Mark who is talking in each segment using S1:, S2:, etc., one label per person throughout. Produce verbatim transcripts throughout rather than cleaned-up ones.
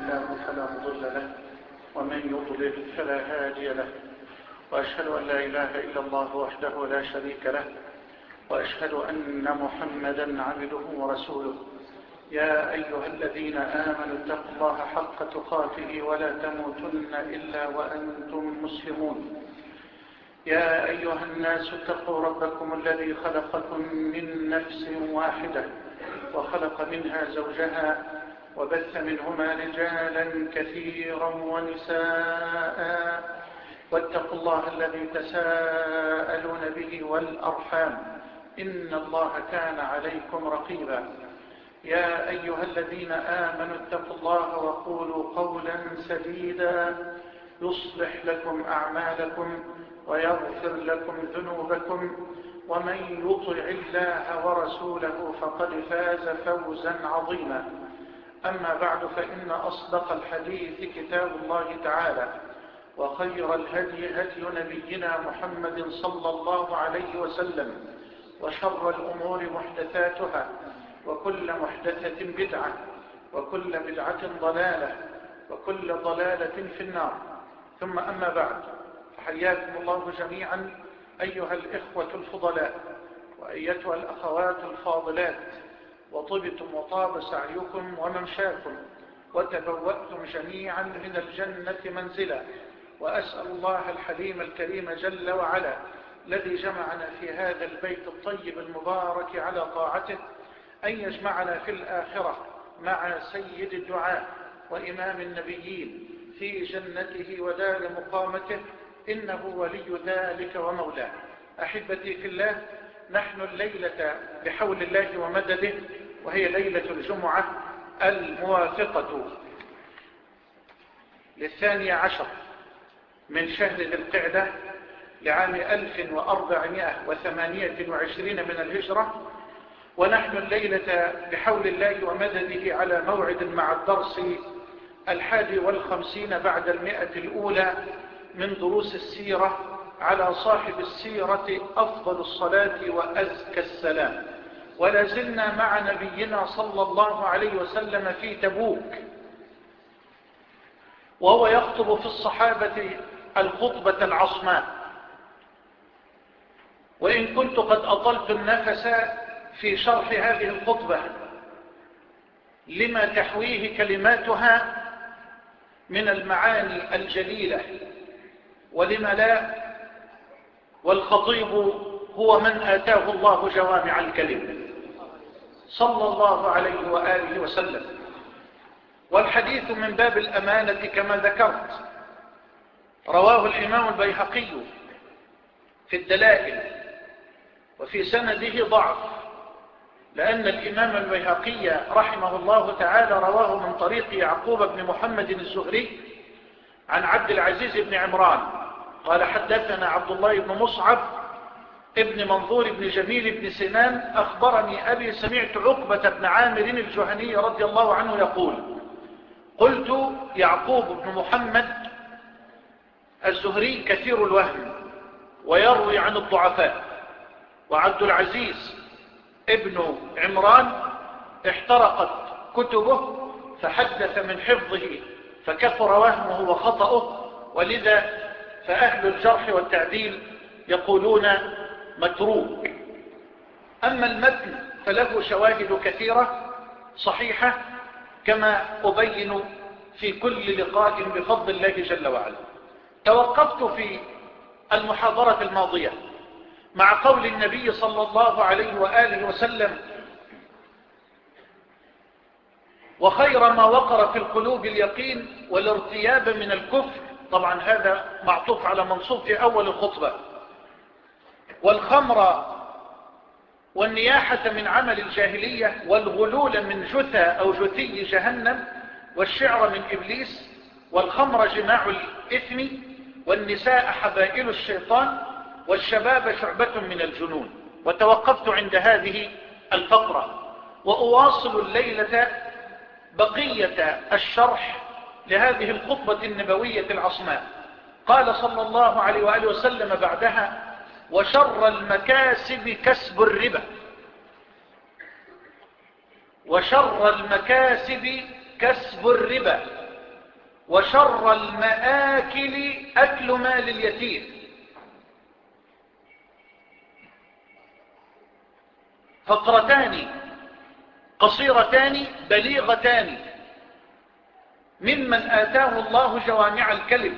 S1: الله فلا مضل له ومن يضلل فلا هادي له، وأشهد أن لا إله إلا الله وحده لا شريك له، وأشهد أن محمدا عبده ورسوله. يا أيها الذين آمنوا اتقوا الله حق تقاته ولا تموتن إلا وأنتم مسلمون. يا أيها الناس اتقوا ربكم الذي خلقكم من نفس واحدة وخلق منها زوجها وبث منهما رجالا كثيرا ونساء، واتقوا الله الذي تساءلون به والأرحام إن الله كان عليكم رقيبا. يا أيها الذين آمنوا اتقوا الله وقولوا قولا سديدا يصلح لكم أعمالكم ويغفر لكم ذنوبكم، ومن يطع الله ورسوله فقد فاز فوزا عظيما. أما بعد، فإن أصدق الحديث كتاب الله تعالى، وخير الهدي هدي نبينا محمد صلى الله عليه وسلم، وشر الأمور محدثاتها، وكل محدثة بدعة، وكل بدعة ضلالة، وكل ضلالة في النار. ثم أما بعد، فحياكم الله جميعا أيها الإخوة الفضلاء وأيتها الأخوات الفاضلات، وطبتم وطاب سعيكم وممشاكم، وتبوأتم جميعا من الجنة منزلا. وأسأل الله الحليم الكريم جل وعلا الذي جمعنا في هذا البيت الطيب المبارك على طاعته أن يجمعنا في الآخرة مع سيد الدعاء وإمام النبيين في جنته ودار مقامته، إنه ولي ذلك ومولاه. أحبتي في الله، نحن الليلة بحول الله ومدده، وهي ليلة الجمعة الموافقة للثاني عشر من شهر ذي القعدة لعام ألف وأربعمائة وثمانية وعشرين من الهجرة، ونحن الليلة بحول الله ومدده على موعد مع الدرس الحادي والخمسين بعد المئة الأولى من دروس السيرة على صاحب السيرة أفضل الصلاة وأزكى السلام. ولا زلنا مع نبينا صلى الله عليه وسلم في تبوك، وهو يخطب في الصحابة الخطبة العصماء. وإن كنت قد أطلت النفس في شرح هذه الخطبة لما تحويه كلماتها من المعاني الجليلة ولما لا، والخطيب هو من آتاه الله جوامع الكلم صلى الله عليه وآله وسلم. والحديث من باب الأمانة كما ذكرت، رواه الإمام البيهقي في الدلائل، وفي سنده ضعف، لأن الإمام البيهقي رحمه الله تعالى رواه من طريق يعقوب بن محمد الزهري عن عبد العزيز بن عمران قال حدثنا عبد الله بن مصعب ابن منظور بن جميل بن سنان أخبرني أبي سمعت عقبة بن عامر الجهني رضي الله عنه يقول: قلت يعقوب بن محمد الزهري كثير الوهم ويروي عن الضعفاء، وعبد العزيز ابن عمران احترقت كتبه فحدث من حفظه فكثر وهمه وخطأه، ولذا فأهل الجرح والتعديل يقولون متروك. أما المتن فله شواهد كثيرة صحيحة كما أبين في كل لقاء بفضل الله جل وعلا. توقفت في المحاضرة الماضية مع قول النبي صلى الله عليه وآله وسلم: وخير ما وقر في القلوب اليقين والارتياب من الكفر. طبعا هذا معطوف على منصوب في أول الخطبة. والخمر والنياحة من عمل الجاهلية، والغلول من جثى أو جثي جهنم، والشعر من إبليس، والخمر جماع الإثم، والنساء حبائل الشيطان، والشباب شعبة من الجنون. وتوقفت عند هذه الفقرة، وأواصل الليلة بقية الشرح لهذه الخطبة النبوية العصماء. قال صلى الله عليه وآله وسلم بعدها: وشر المكاسب كسب الربا. وشر المكاسب كسب الربا.
S2: وشر المآكل أكل مال اليتيم. فقرتان قصيرتان بليغتان ممن آتاه الله جوامع الكلم.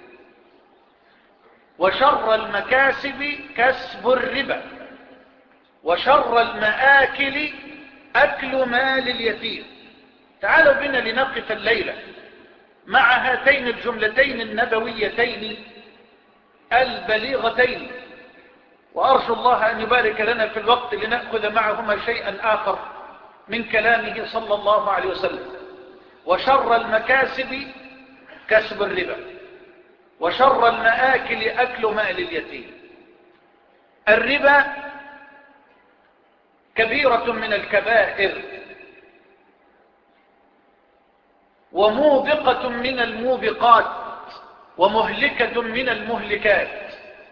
S2: وشر المكاسب كسب الربا، وشر المآكل أكل مال اليتيم. تعالوا بنا لنقف الليلة مع هاتين الجملتين النبويتين البليغتين، وأرجو الله أن يبارك لنا في الوقت لنأخذ معهما شيئا آخر من كلامه صلى الله عليه وسلم. وشر المكاسب كسب الربا، وشر المآكل أكل مال اليتيم. الربا كبيرة من الكبائر وموبقة من الموبقات ومهلكة من المهلكات،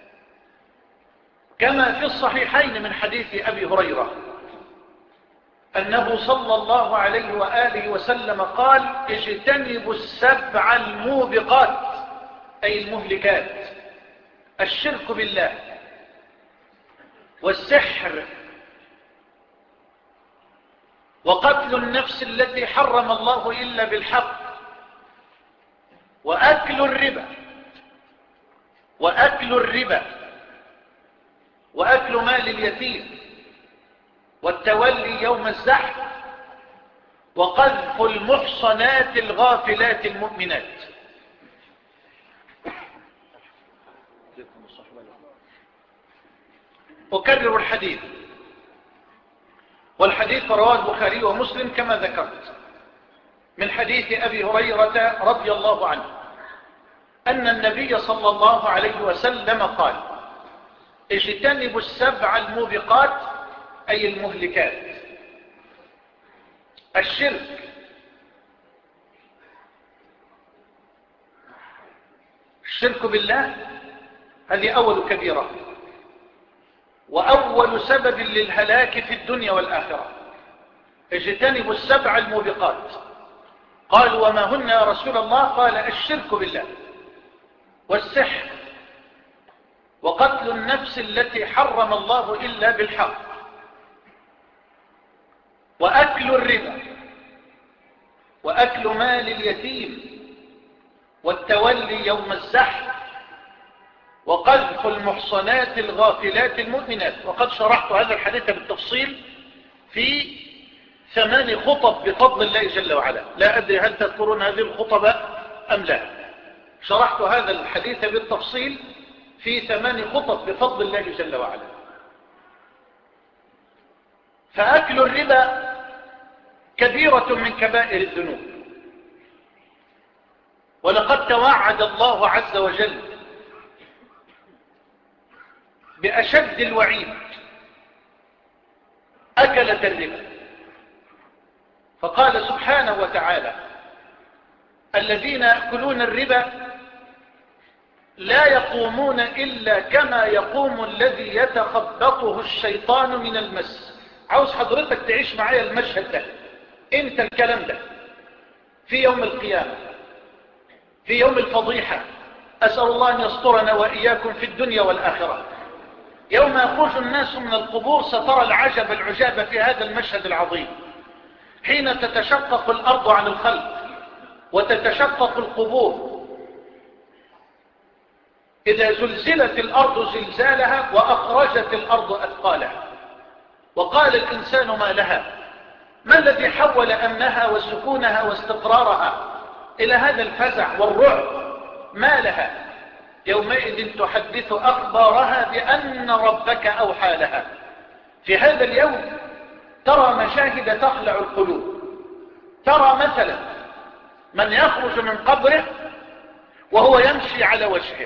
S2: كما في الصحيحين من حديث أبي هريرة أنه صلى الله عليه وآله وسلم قال: اجتنبوا السبع الموبقات، أي المهلكات: الشرك بالله، والسحر، وقتل النفس التي حرم الله إلا بالحق، وأكل الربا وأكل الربا وأكل مال اليتيم، والتولي يوم الزحف، وقذف المحصنات الغافلات المؤمنات. أكرر الحديث، والحديث رواه البخاري ومسلم كما ذكرت من حديث أبي هريرة رضي الله عنه أن النبي صلى الله عليه وسلم قال: اجتنبوا السبع الموبقات، أي المهلكات: الشرك، الشرك بالله، هذه أول كبيرة وأول سبب للهلاك في الدنيا والآخرة. اجتنبوا السبع الموبقات. قالوا: وما هن يا رسول الله؟ قال: الشرك بالله، والسحر، وقتل النفس التي حرم الله إلا بالحق، وأكل الربا، وأكل مال اليتيم، والتولي يوم الزحف، وقذف المحصنات الغافلات المؤمنات. وقد شرحت هذا الحديث بالتفصيل في ثمان خطب بفضل الله جل وعلا. لا أدري هل تذكرون هذه الخطب أم لا. شرحت هذا الحديث بالتفصيل في ثمان خطب بفضل الله جل وعلا. فأكل الربا كبيرة من كبائر الذنوب، ولقد توعد الله عز وجل بأشد الوعيد أكلة الربا، فقال سبحانه وتعالى: الذين يأكلون الربا لا يقومون إلا كما يقوم الذي يتخبطه الشيطان من المس. عاوز حضرتك تعيش معايا المشهد ده، انت الكلام ده في يوم القيامة، في يوم الفضيحة. أسأل الله أن يسترنا وإياكم في الدنيا والآخرة. يوم يخرج الناس من القبور سترى العجب العجاب في هذا المشهد العظيم، حين تتشقق الأرض عن الخلق وتتشقق القبور، إذا زلزلت الأرض زلزالها وأخرجت الأرض أثقالها، وقال الإنسان: ما لها؟ ما الذي حول أمنها وسكونها واستقرارها إلى هذا الفزع والرعب؟ ما لها؟ يومئذ تحدث أخبارها بأن ربك أوحى لها. في هذا اليوم ترى مشاهد تخلع القلوب. ترى مثلا من يخرج من قبره وهو يمشي على وجهه.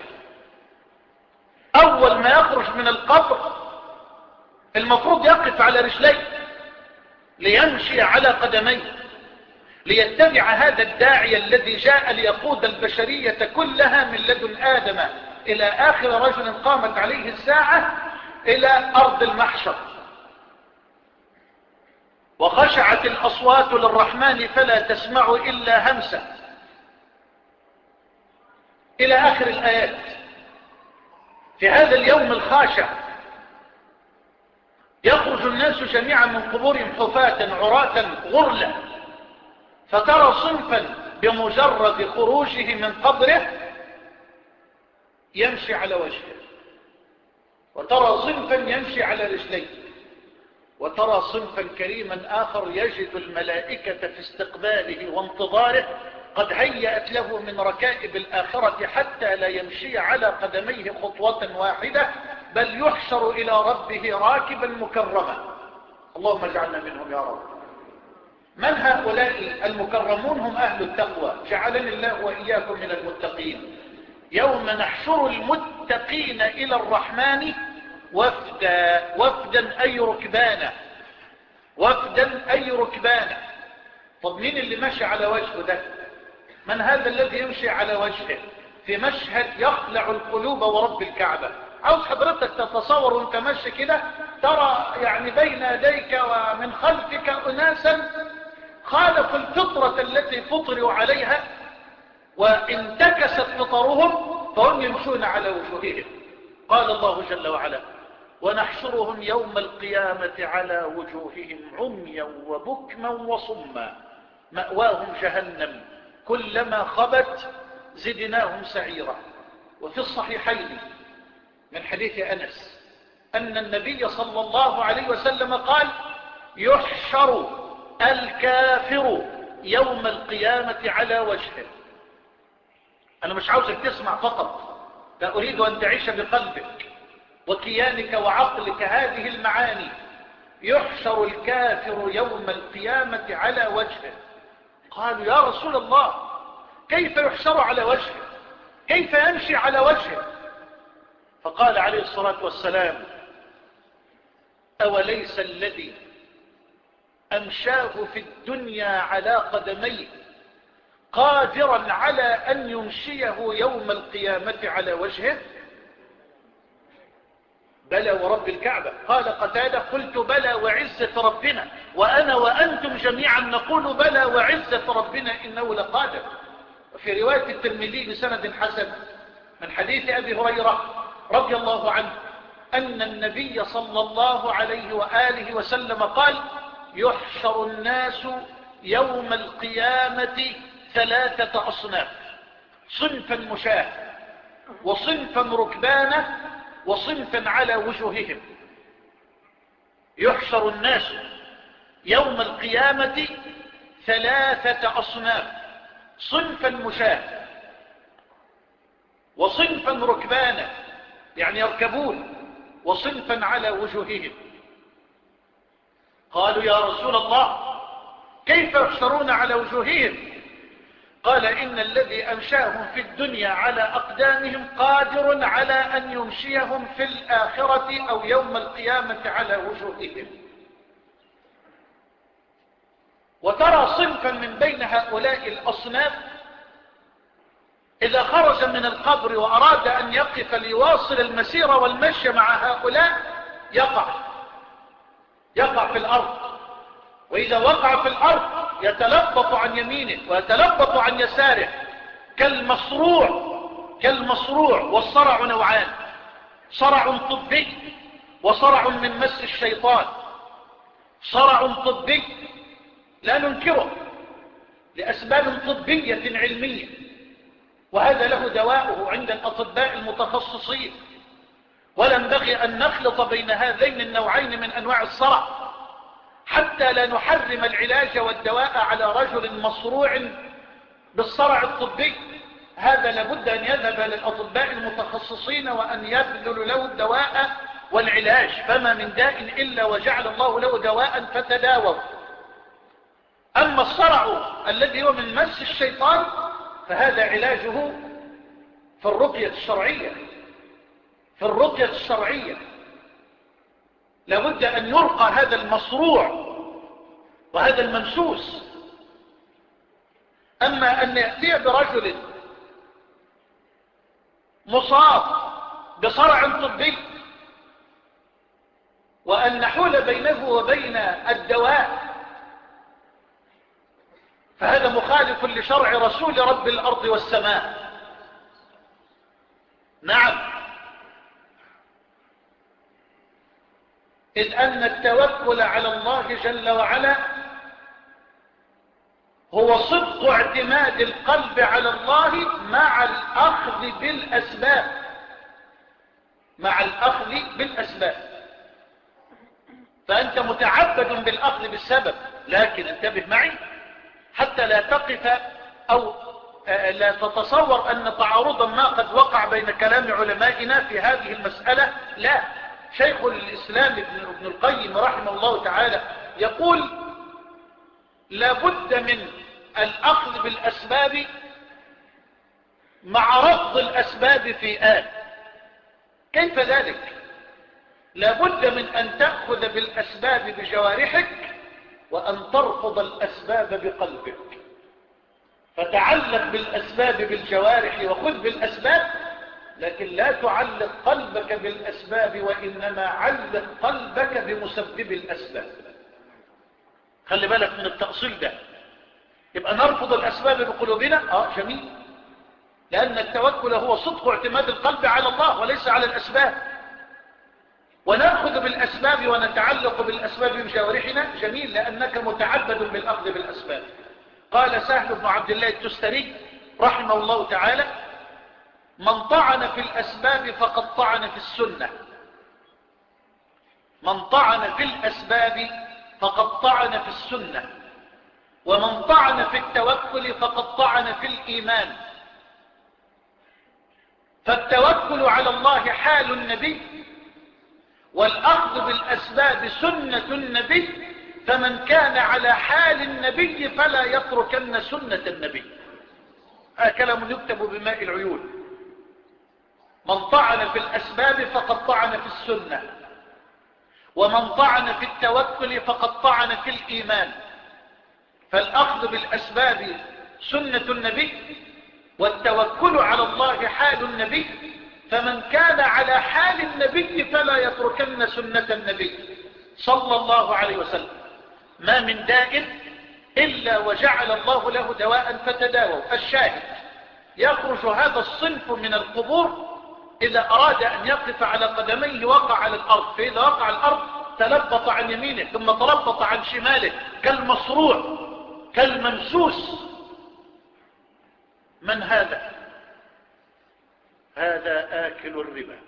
S2: أول ما يخرج من القبر المفروض يقف على رجليه ليمشي على قدميه، ليتبع هذا الداعي الذي جاء ليقود البشرية كلها من لدن آدم إلى آخر رجل قامت عليه الساعة إلى أرض المحشر. وخشعت الأصوات للرحمن فلا تسمع إلا همسا. إلى آخر الآيات. في هذا اليوم الخاشع يخرج الناس جميعا من قبورهم حفاة عراة غرلا، فترى صنفا بمجرد خروجه من قبره يمشي على وجهه، وترى صنفا يمشي على رجليه، وترى صنفا كريما آخر يجد الملائكة في استقباله وانتظاره قد هيأت له من ركائب الآخرة حتى لا يمشي على قدميه خطوة واحدة، بل يحشر إلى ربه راكبا مكرما. اللهم اجعلنا منهم يا رب. من هؤلاء المكرمون؟ هم أهل التقوى، جعلني الله وإياكم من المتقين. يوم نحشر المتقين إلى الرحمن وفدا، وفدا أي ركبانا، وفدا أي ركبانا. طب مين اللي ماشي على وجهه ده؟ من هذا الذي يمشي على وجهه في مشهد يخلع القلوب ورب الكعبة؟ عاوز حضرتك تتصور وانت ماشي كده ترى يعني بين يديك ومن خلفك أناسا خالفوا الفطرة التي فطروا عليها وانتكست فطرهم فهم يمشون على وجوههم. قال الله جل وعلا: ونحشرهم يوم القيامة على وجوههم عميا وبكما وصما مأواهم جهنم كلما خبت زدناهم سعيرا. وفي الصحيحين من حديث أنس أن النبي صلى الله عليه وسلم قال: يحشر الكافر يوم القيامة على وجهه. أنا مش عاوزك تسمع فقط، لا أريد أن تعيش بقلبك وكيانك وعقلك هذه المعاني. يحشر الكافر يوم القيامة على وجهه. قالوا: يا رسول الله، كيف يحشر على وجهه؟ كيف يمشي على وجهه؟ فقال عليه الصلاة والسلام: أوليس الذي أمشاه في الدنيا على قدميه قادرا على أن يمشيه يوم القيامة على وجهه؟ بلى ورب الكعبة. قال قتادة: قلت بلى وعزة ربنا، وأنا وأنتم جميعا نقول بلى وعزة ربنا إنه لقادر. وفي رواية الترمذي بسند حسن من حديث أبي هريرة رضي الله عنه أن النبي صلى الله عليه وآله وسلم قال: يحشر الناس يوم القيامة ثلاثة أصناف: صنفا مشاة، وصنفا ركبانة، وصنفا على وجوههم. يحشر الناس يوم القيامة ثلاثة أصناف: صنفا مشاة، وصنفا ركبانا يعني يركبون، وصنفا على وجوههم. قالوا: يا رسول الله، كيف يحشرون على وجوههم؟ قال: إن الذي أمشاهم في الدنيا على أقدامهم قادر على أن يمشيهم في الآخرة أو يوم القيامة على وجوههم. وترى صنفا من بين هؤلاء الأصناف إذا خرج من القبر وأراد أن يقف ليواصل المسير والمشي مع هؤلاء يقع يقع في الأرض، وإذا وقع في الأرض يتلبط عن يمينه ويتلبط عن يساره كالمصروع كالمصروع والصرع نوعان: صرع طبي وصرع من مس الشيطان. صرع طبي لا ننكره لأسباب طبية علمية، وهذا له دواءه عند الأطباء المتخصصين، ولا ينبغي أن نخلط بين هذين النوعين من أنواع الصرع حتى لا نحرم العلاج والدواء على رجل مصروع بالصرع الطبي. هذا لابد أن يذهب للأطباء المتخصصين وأن يبذلوا له الدواء والعلاج، فما من داء إلا وجعل الله له دواء فتداووا. أما الصرع الذي هو من مس الشيطان فهذا علاجه في الرقية الشرعية في الرقية الشرعية لابد أن يرقى هذا المصروع وهذا الممسوس. أما أن يأتي برجل مصاب بصرع طبي وأن نحول بينه وبين الدواء فهذا مخالف لشرع رسول رب الأرض والسماء. نعم، إذ أن التوكل على الله جل وعلا هو صدق اعتماد القلب على الله مع الأخذ بالأسباب، مع الأخذ بالأسباب. فأنت متعبد بالأخذ بالسبب، لكن انتبه معي حتى لا تقف أو لا تتصور أن تعارضا ما قد وقع بين كلام علمائنا في هذه المسألة. لا، شيخ الإسلام ابن القيم رحمه الله تعالى يقول لا بد من الأخذ بالأسباب مع رفض الأسباب في آن. كيف ذلك؟ لا بد من أن تأخذ بالأسباب بجوارحك وأن ترفض الأسباب بقلبك. فتعلق بالأسباب بالجوارح وخذ بالأسباب، لكن لا تعلق قلبك بالأسباب، وإنما علق قلبك بمسبب الأسباب. خلي بالك من التأصيل ده. يبقى نرفض الأسباب بقلوبنا، آه جميل، لأن التوكل هو صدق اعتماد القلب على الله وليس على الأسباب. ونأخذ بالأسباب ونتعلق بالأسباب بجوارحنا، جميل، لأنك متعبد بالأخذ بالأسباب. قال سهل بن عبد الله التستري رحمه الله تعالى: من طعن في الأسباب فقد طعن في السنة. من طعن في الأسباب فقد طعن في السنة، ومن طعن في التوكل فقد طعن في الإيمان. فالتوكل على الله حال النبي، والأخذ بالأسباب سنة النبي، فمن كان على حال النبي فلا يتركن سنة النبي. هذا كلام يكتب بماء العيون. من طعن في الأسباب فقد طعن في السنة، ومن طعن في التوكل فقد طعن في الإيمان. فالأخذ بالأسباب سنة النبي، والتوكل على الله حال النبي، فمن كان على حال النبي فلا يتركن سنة النبي صلى الله عليه وسلم. ما من داء إلا وجعل الله له دواء فتداووا. الشاهد: يخرج هذا الصنف من القبور إذا أراد أن يقف على قدميه وقع على الأرض، فإذا وقع على الأرض تلبط عن يمينه ثم تلبط عن شماله كالمصروع كالممسوس. من هذا؟ هذا آكل الربا.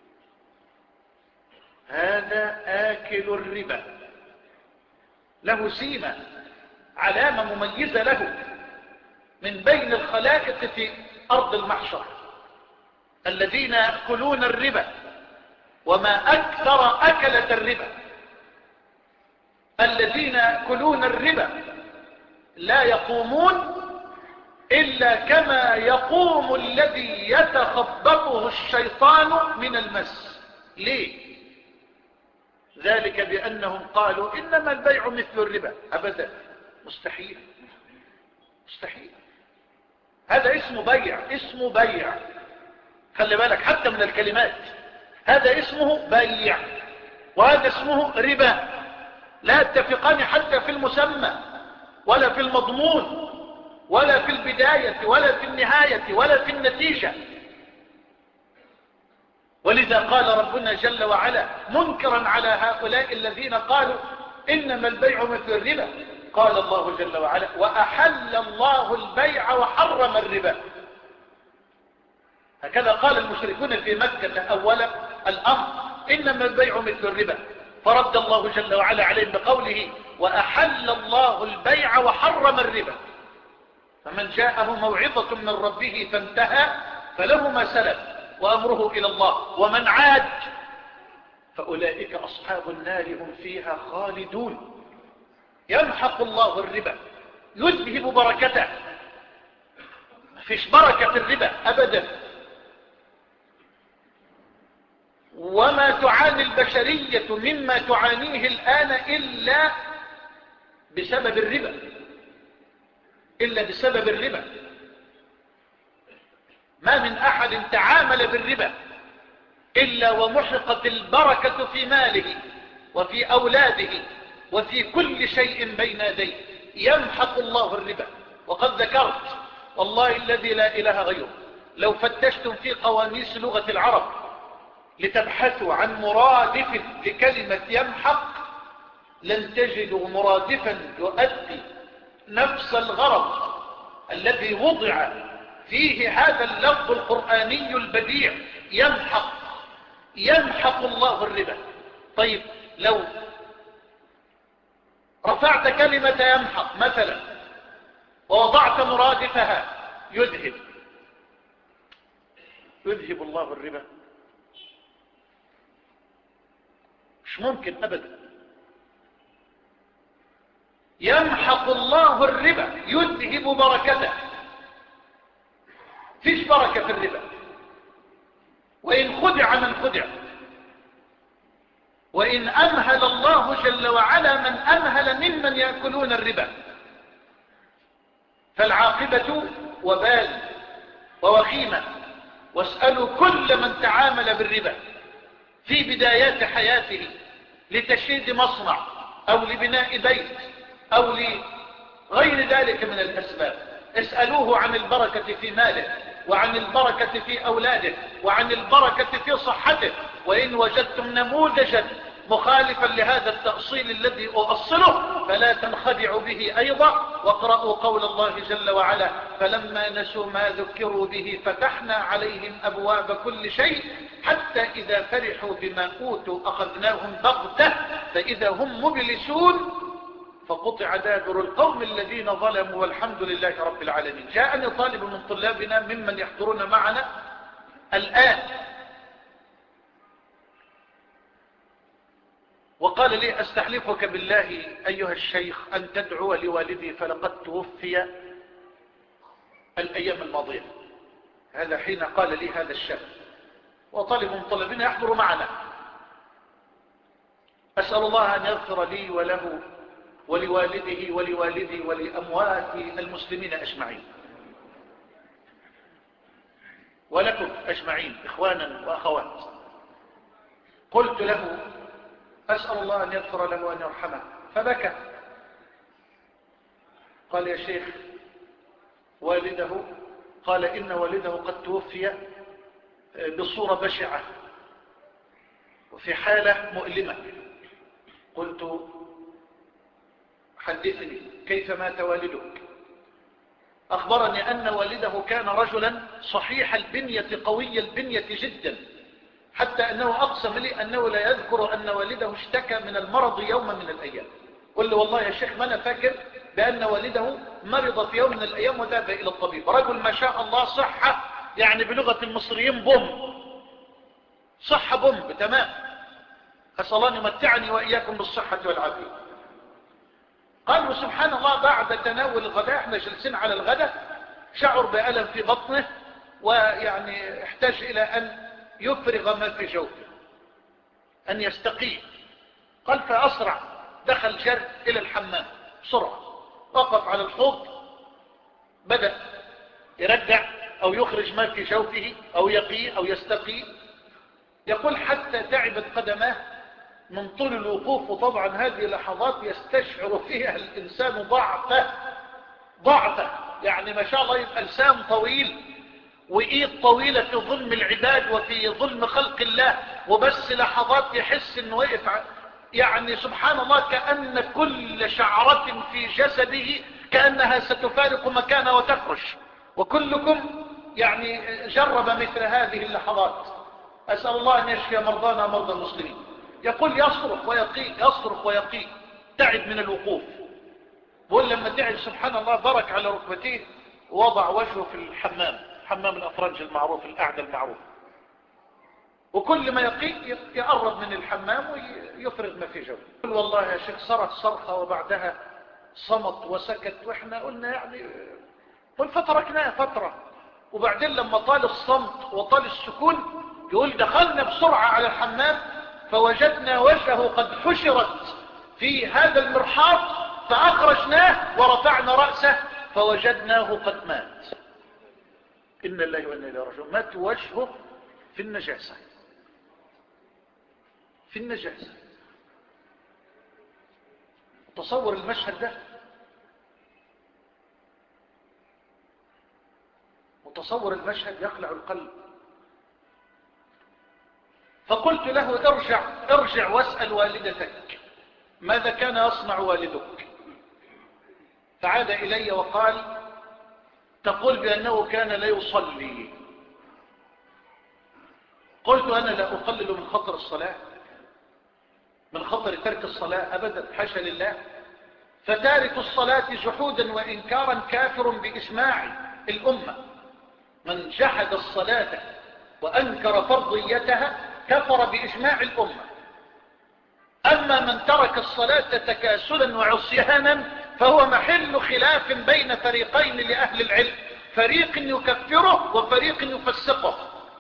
S2: هذا آكل الربا، له سيمة، علامة مميزة له من بين الخلائق في أرض المحشر. الذين يأكلون الربا، وما أكثر أكلة الربا. الذين يأكلون الربا لا يقومون إلا كما يقوم الذي يتخبطه الشيطان من المس. ليه؟ ذلك بأنهم قالوا إنما البيع مثل الربا. أبدا، مستحيل مستحيل. هذا اسمه بيع، اسمه بيع. خلي بالك حتى من الكلمات، هذا اسمه بيع وهذا اسمه ربا، لا يتفقان حتى في المسمى ولا في المضمون ولا في البداية ولا في النهاية ولا في النتيجة. ولذا قال ربنا جل وعلا منكرا على هؤلاء الذين قالوا إنما البيع مثل الربا، قال الله جل وعلا: وأحل الله البيع وحرم الربا. هكذا قال المشركون في مكة أول الأمر: إنما البيع مثل الربا، فرد الله جل وعلا عليهم بقوله: وأحل الله البيع وحرم الربا. فمن جاءه موعظة من ربه فانتهى فله ما سلف وأمره إلى الله، ومن عاد فأولئك أصحاب النار هم فيها خالدون. يمحق الله الربا، يذهب بركته. ما فيش بركة الربا أبدا. وما تعاني البشرية مما تعانيه الآن إلا بسبب الربا، إلا بسبب الربا. ما من أحد تعامل بالربا إلا ومحقت البركة في ماله وفي أولاده وفي كل شيء بين يديه. يمحق الله الربا. وقد ذكرت والله الذي لا إله غيره، لو فتشتم في قواميس لغة العرب لتبحثوا عن مرادف لكلمة يمحق لن تجدوا مرادفا يؤدي نفس الغرض الذي وضع فيه هذا اللفظ القرآني البديع. يمحق، يمحق الله الربا. طيب لو رفعت كلمة يمحق مثلا ووضعت مرادفها يذهب، يذهب الله الربا؟ مش ممكن أبدا. يمحق الله الربا، يذهب بركته. فيش بركة في الربا، وإن خدع من خدع، وإن أمهل الله جل وعلا من أمهل ممن يأكلون الربا، فالعاقبة وبال ووخيمة. واسألوا كل من تعامل بالربا في بدايات حياته لتشييد مصنع أو لبناء بيت أو لغير ذلك من الأسباب، اسألوه عن البركة في ماله وعن البركة في أولاده وعن البركة في صحته. وإن وجدتم نموذجا مخالفا لهذا التأصيل الذي أؤصله فلا تنخدعوا به أيضا. واقرأوا قول الله جل وعلا: فلما نسوا ما ذكروا به فتحنا عليهم أبواب كل شيء حتى إذا فرحوا بما أوتوا أخذناهم بغتة فإذا هم مبلسون فقطع دابر القوم الذين ظلموا والحمد لله رب العالمين. جاءني طالب من طلابنا ممن يحضرون معنا الآن وقال لي: أستحلفك بالله أيها الشيخ أن تدعو لوالدي فلقد توفي الأيام الماضية. هذا حين قال لي هذا الشاب، وطالب من طلابنا يحضر معنا. أسأل الله أن يغفر لي وله ولوالده ولوالدي ولأموات المسلمين أجمعين، ولكم أجمعين إخوانا وأخوات. قلت له: أسأل الله أن يغفر له وأن يرحمه. فبكى، قال: يا شيخ والده، قال إن والده قد توفي بصورة بشعة وفي حالة مؤلمة. قلت: حدثني كيف مات والدك؟ أخبرني أن والده كان رجلا صحيح البنية قوي البنية جدا، حتى أنه أقسم لي أنه لا يذكر أن والده اشتكى من المرض يوما من الأيام. قل لي: والله يا شيخ ما أنا فاكر بأن والده مرض في يوم من الأيام وذهب إلى الطبيب. رجل ما شاء الله صحة، يعني بلغة المصريين بوم، صحة بوم تمام. أسأل الله أن يمتعني وإياكم بالصحة والعافية. قالوا سبحان الله بعد تناول الغداء، احنا جلسين على الغداء، شعر بألم في بطنه ويعني احتاج إلى أن يفرغ ما في جوفه، أن يستقيم. قال: فأسرع دخل جر إلى الحمام بسرعة، وقف على الحوض، بدأ يرجع أو يخرج ما في جوفه أو يقي أو يستقي. يقول: حتى تعبت قدماه من طول الوقوف. وطبعا هذه لحظات يستشعر فيها الإنسان ضعفه ضعفه يعني ما شاء الله يبقى لسان طويل وإيد طويلة في ظلم العباد وفي ظلم خلق الله، وبس لحظات يحس انه وقف، يعني سبحان الله كأن كل شعرة في جسده كأنها ستفارق مكانها وتفرش. وكلكم يعني جرب مثل هذه اللحظات. أسأل الله أن يشفي مرضانا مرضى المسلمين. يقول: يصرخ ويقي، يصرخ ويقي، تعب من الوقوف. بقول لما تعب سبحان الله برك على ركبتيه ووضع وجهه في الحمام، حمام الأفرنج المعروف، القعدة المعروف، وكل ما يقي يقرب من الحمام ويفرغ ما في جوه. يقول: والله يا شيخ صرخ صرخة وبعدها صمت وسكت، واحنا قلنا يعني قل فتركناه فترة. وبعدين لما طال الصمت وطال السكون يقول: دخلنا بسرعة على الحمام فوجدنا وجهه قد حشرت في هذا المرحاض، فأخرجناه ورفعنا رأسه فوجدناه قد مات. إن الله وإنا إليه راجعون. مات وجهه في النجاسة، في النجاسة. تصور المشهد ده، تصور المشهد يقلع القلب. فقلت له ارجع ارجع واسأل والدتك ماذا كان يصنع والدك. فعاد إلي وقال تقول بأنه كان لا يصلي. قلت أنا لا أقلل من خطر الصلاة، من خطر ترك الصلاة أبدا، حاشا لله. فتارك الصلاة جحودا وإنكارا كافر بإجماع الأمة. من جحد الصلاة وأنكر فرضيتها كفر بإجماع الأمة. أما من ترك الصلاة تكاسلا وعصيانا فهو محل خلاف بين فريقين لأهل العلم، فريق يكفره وفريق يفسقه.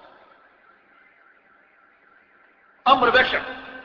S2: أمر بشع.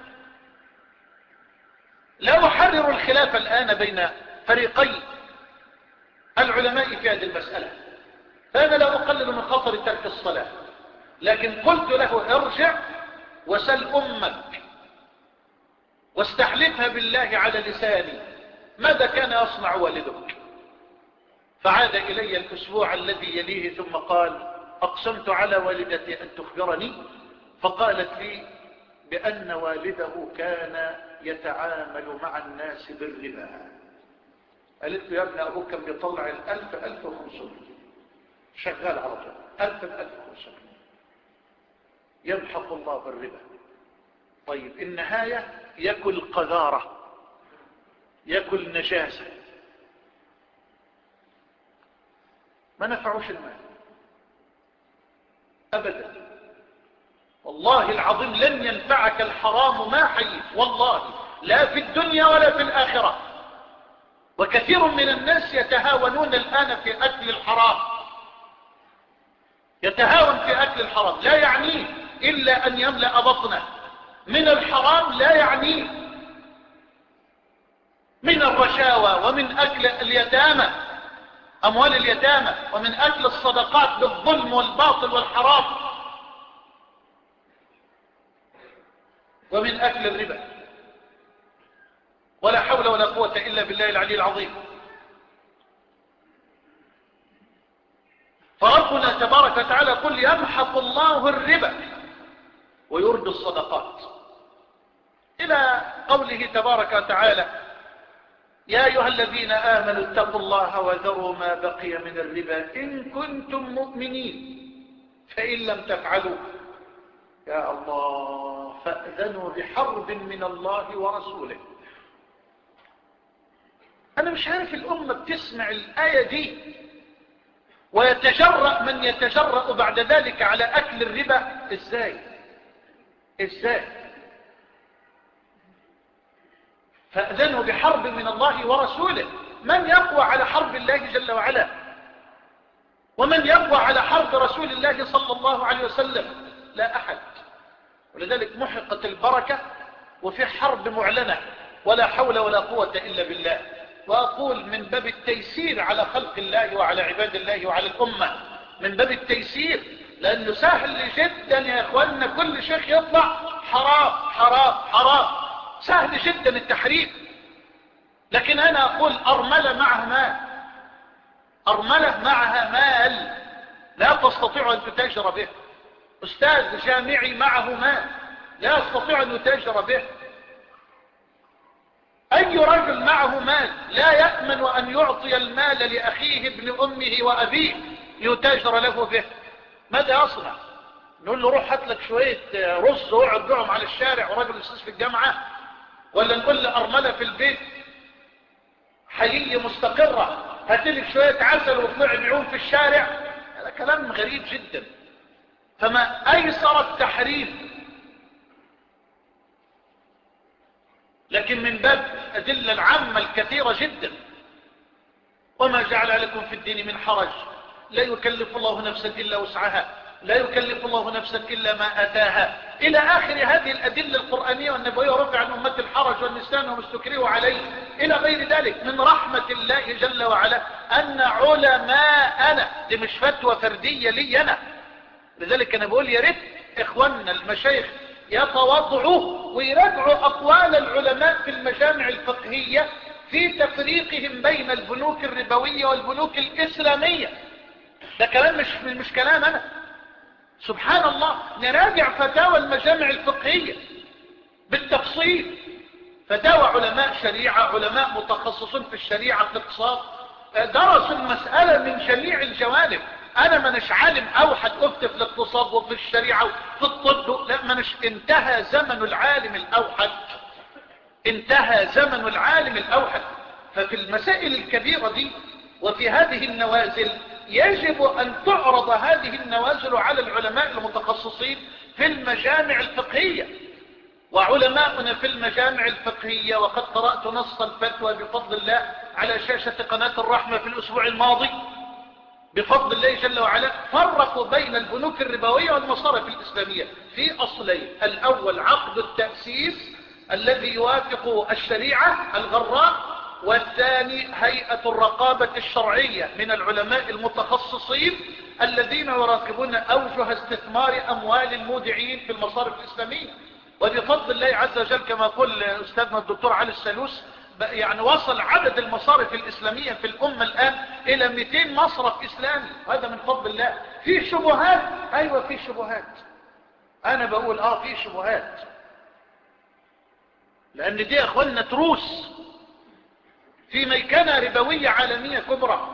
S2: لا أحرر الخلاف الآن بين فريقي العلماء في هذه المسألة، فأنا لا أقلل من خطر ترك الصلاة، لكن قلت له ارجع وسل أمك واستحلفها بالله على لساني ماذا كان يصنع والدك. فعاد إلي الأسبوع الذي يليه ثم قال أقسمت على والدتي أن تخبرني، فقالت لي بأن والده كان يتعامل مع الناس بالربا. قالت له يا ابن أبوك كان بيطلع الألف ألف وخمسمائة شغال على طول، ألف ألف وخمسمائة يمحق الله بالربا. طيب النهاية يأكل قذارة، يأكل نجاسة، ما نفعوش المال أبدا. والله العظيم لن ينفعك الحرام ما حييت، والله لا في الدنيا ولا في الآخرة. وكثير من الناس يتهاونون الآن في أكل الحرام، يتهاون في أكل الحرام، لا يعنيه إلا أن يملأ بطنه من الحرام، لا يعنيه من الرشاوى ومن أكل اليتامى أموال اليتامى ومن أكل الصدقات بالظلم والباطل والحرام ومن أكل الربا. ولا حول ولا قوة إلا بالله العلي العظيم. فربنا تبارك وتعالى قل يمحق الله الربا ويربي الصدقات، إلى قوله تبارك وتعالى يا أيها الذين آمنوا اتقوا الله وذروا ما بقي من الربا إن كنتم مؤمنين فإن لم تفعلوا يا الله فأذنوا بحرب من الله ورسوله. أنا مش عارف الأمة بتسمع الآية دي ويتجرأ من يتجرأ بعد ذلك على أكل الربا إزاي إزاي فأذنوا بحرب من الله ورسوله. من يقوى على حرب الله جل وعلا ومن يقوى على حرب رسول الله صلى الله عليه وسلم؟ لا أحد. ولذلك محقت البركة وفي حرب معلنة ولا حول ولا قوة إلا بالله. وأقول من باب التيسير على خلق الله وعلى عباد الله وعلى الأمة، من باب التيسير، لأنه سهل جدا يا إخواننا كل شيخ يطلع حرام حرام حرام، سهل جدا التحريم. لكن أنا أقول أرملة معها مال، أرملة معها مال لا تستطيع أن تتاجر به، أستاذ جامعي معه مال لا يستطيع أن يتاجر به، أي رجل معه مال لا يأمن أن يعطي المال لأخيه ابن أمه وأبيه ليتاجر له به. ماذا يصنع؟ نقول له روح هات لك شوية رز واقعد بيعهم على الشارع ورجل أستاذ في الجامعة؟ ولا نقول له أرملة في البيت حيية مستقرة هات لك شوية عسل واطلع بيعهم في الشارع؟ هذا كلام غريب جدا. فما أيسر التحريم. لكن من باب أدلة العامة الكثيرة جدا وما جعل عليكم في الدين من حرج لا يكلف الله نفسا إلا وسعها لا يكلف الله نفسا إلا ما أتاها إلى آخر هذه الأدلة القرآنية والنبوية. ورفع عن أمة الحرج والنسيان وما استكرهوا عليه إلى غير ذلك. من رحمة الله جل وعلا أن علماءنا، دي مش فتوى فردية لي أنا، لذلك أنا بقول يا ريت إخواننا المشايخ يتواضعوا ويراجعوا أقوال العلماء في المجامع الفقهية في تفريقهم بين البنوك الربوية والبنوك الإسلامية. ده كلام مش مش كلام انا. سبحان الله، نراجع فتاوى المجامع الفقهية بالتفصيل، فتاوى علماء شريعة، علماء متخصصون في الشريعة، في الاقتصاد، درسوا المسألة من جميع الجوانب. انا منش عالم اوحد افتي في الاقتصاد وفي الشريعة وفي الطب، لا، منش. انتهى زمن العالم الاوحد، انتهى زمن العالم الاوحد. ففي المسائل الكبيرة دي وفي هذه النوازل يجب ان تعرض هذه النوازل على العلماء المتخصصين في المجامع الفقهية. وعلماؤنا في المجامع الفقهية، وقد قرأت نص الفتوى بفضل الله على شاشة قناة الرحمة في الأسبوع الماضي بفضل الله جل وعلا، فرقوا بين البنوك الربوية والمصارف الإسلامية في أصلين: الأول عقد التأسيس الذي يوافق الشريعة الغراء، والثاني هيئة الرقابة الشرعية من العلماء المتخصصين الذين يراقبون أوجه استثمار أموال المودعين في المصارف الإسلامية. وبفضل الله عز وجل كما قال أستاذنا الدكتور علي السلوس، يعني وصل عدد المصارف الإسلامية في الأمة الآن إلى مئتين مصرف إسلامي، هذا من فضل الله. في شبهات، أيوة في شبهات، أنا بقول آه في شبهات، لأن دي أخواننا تروس في ميكنة ربوية عالمية كبرى.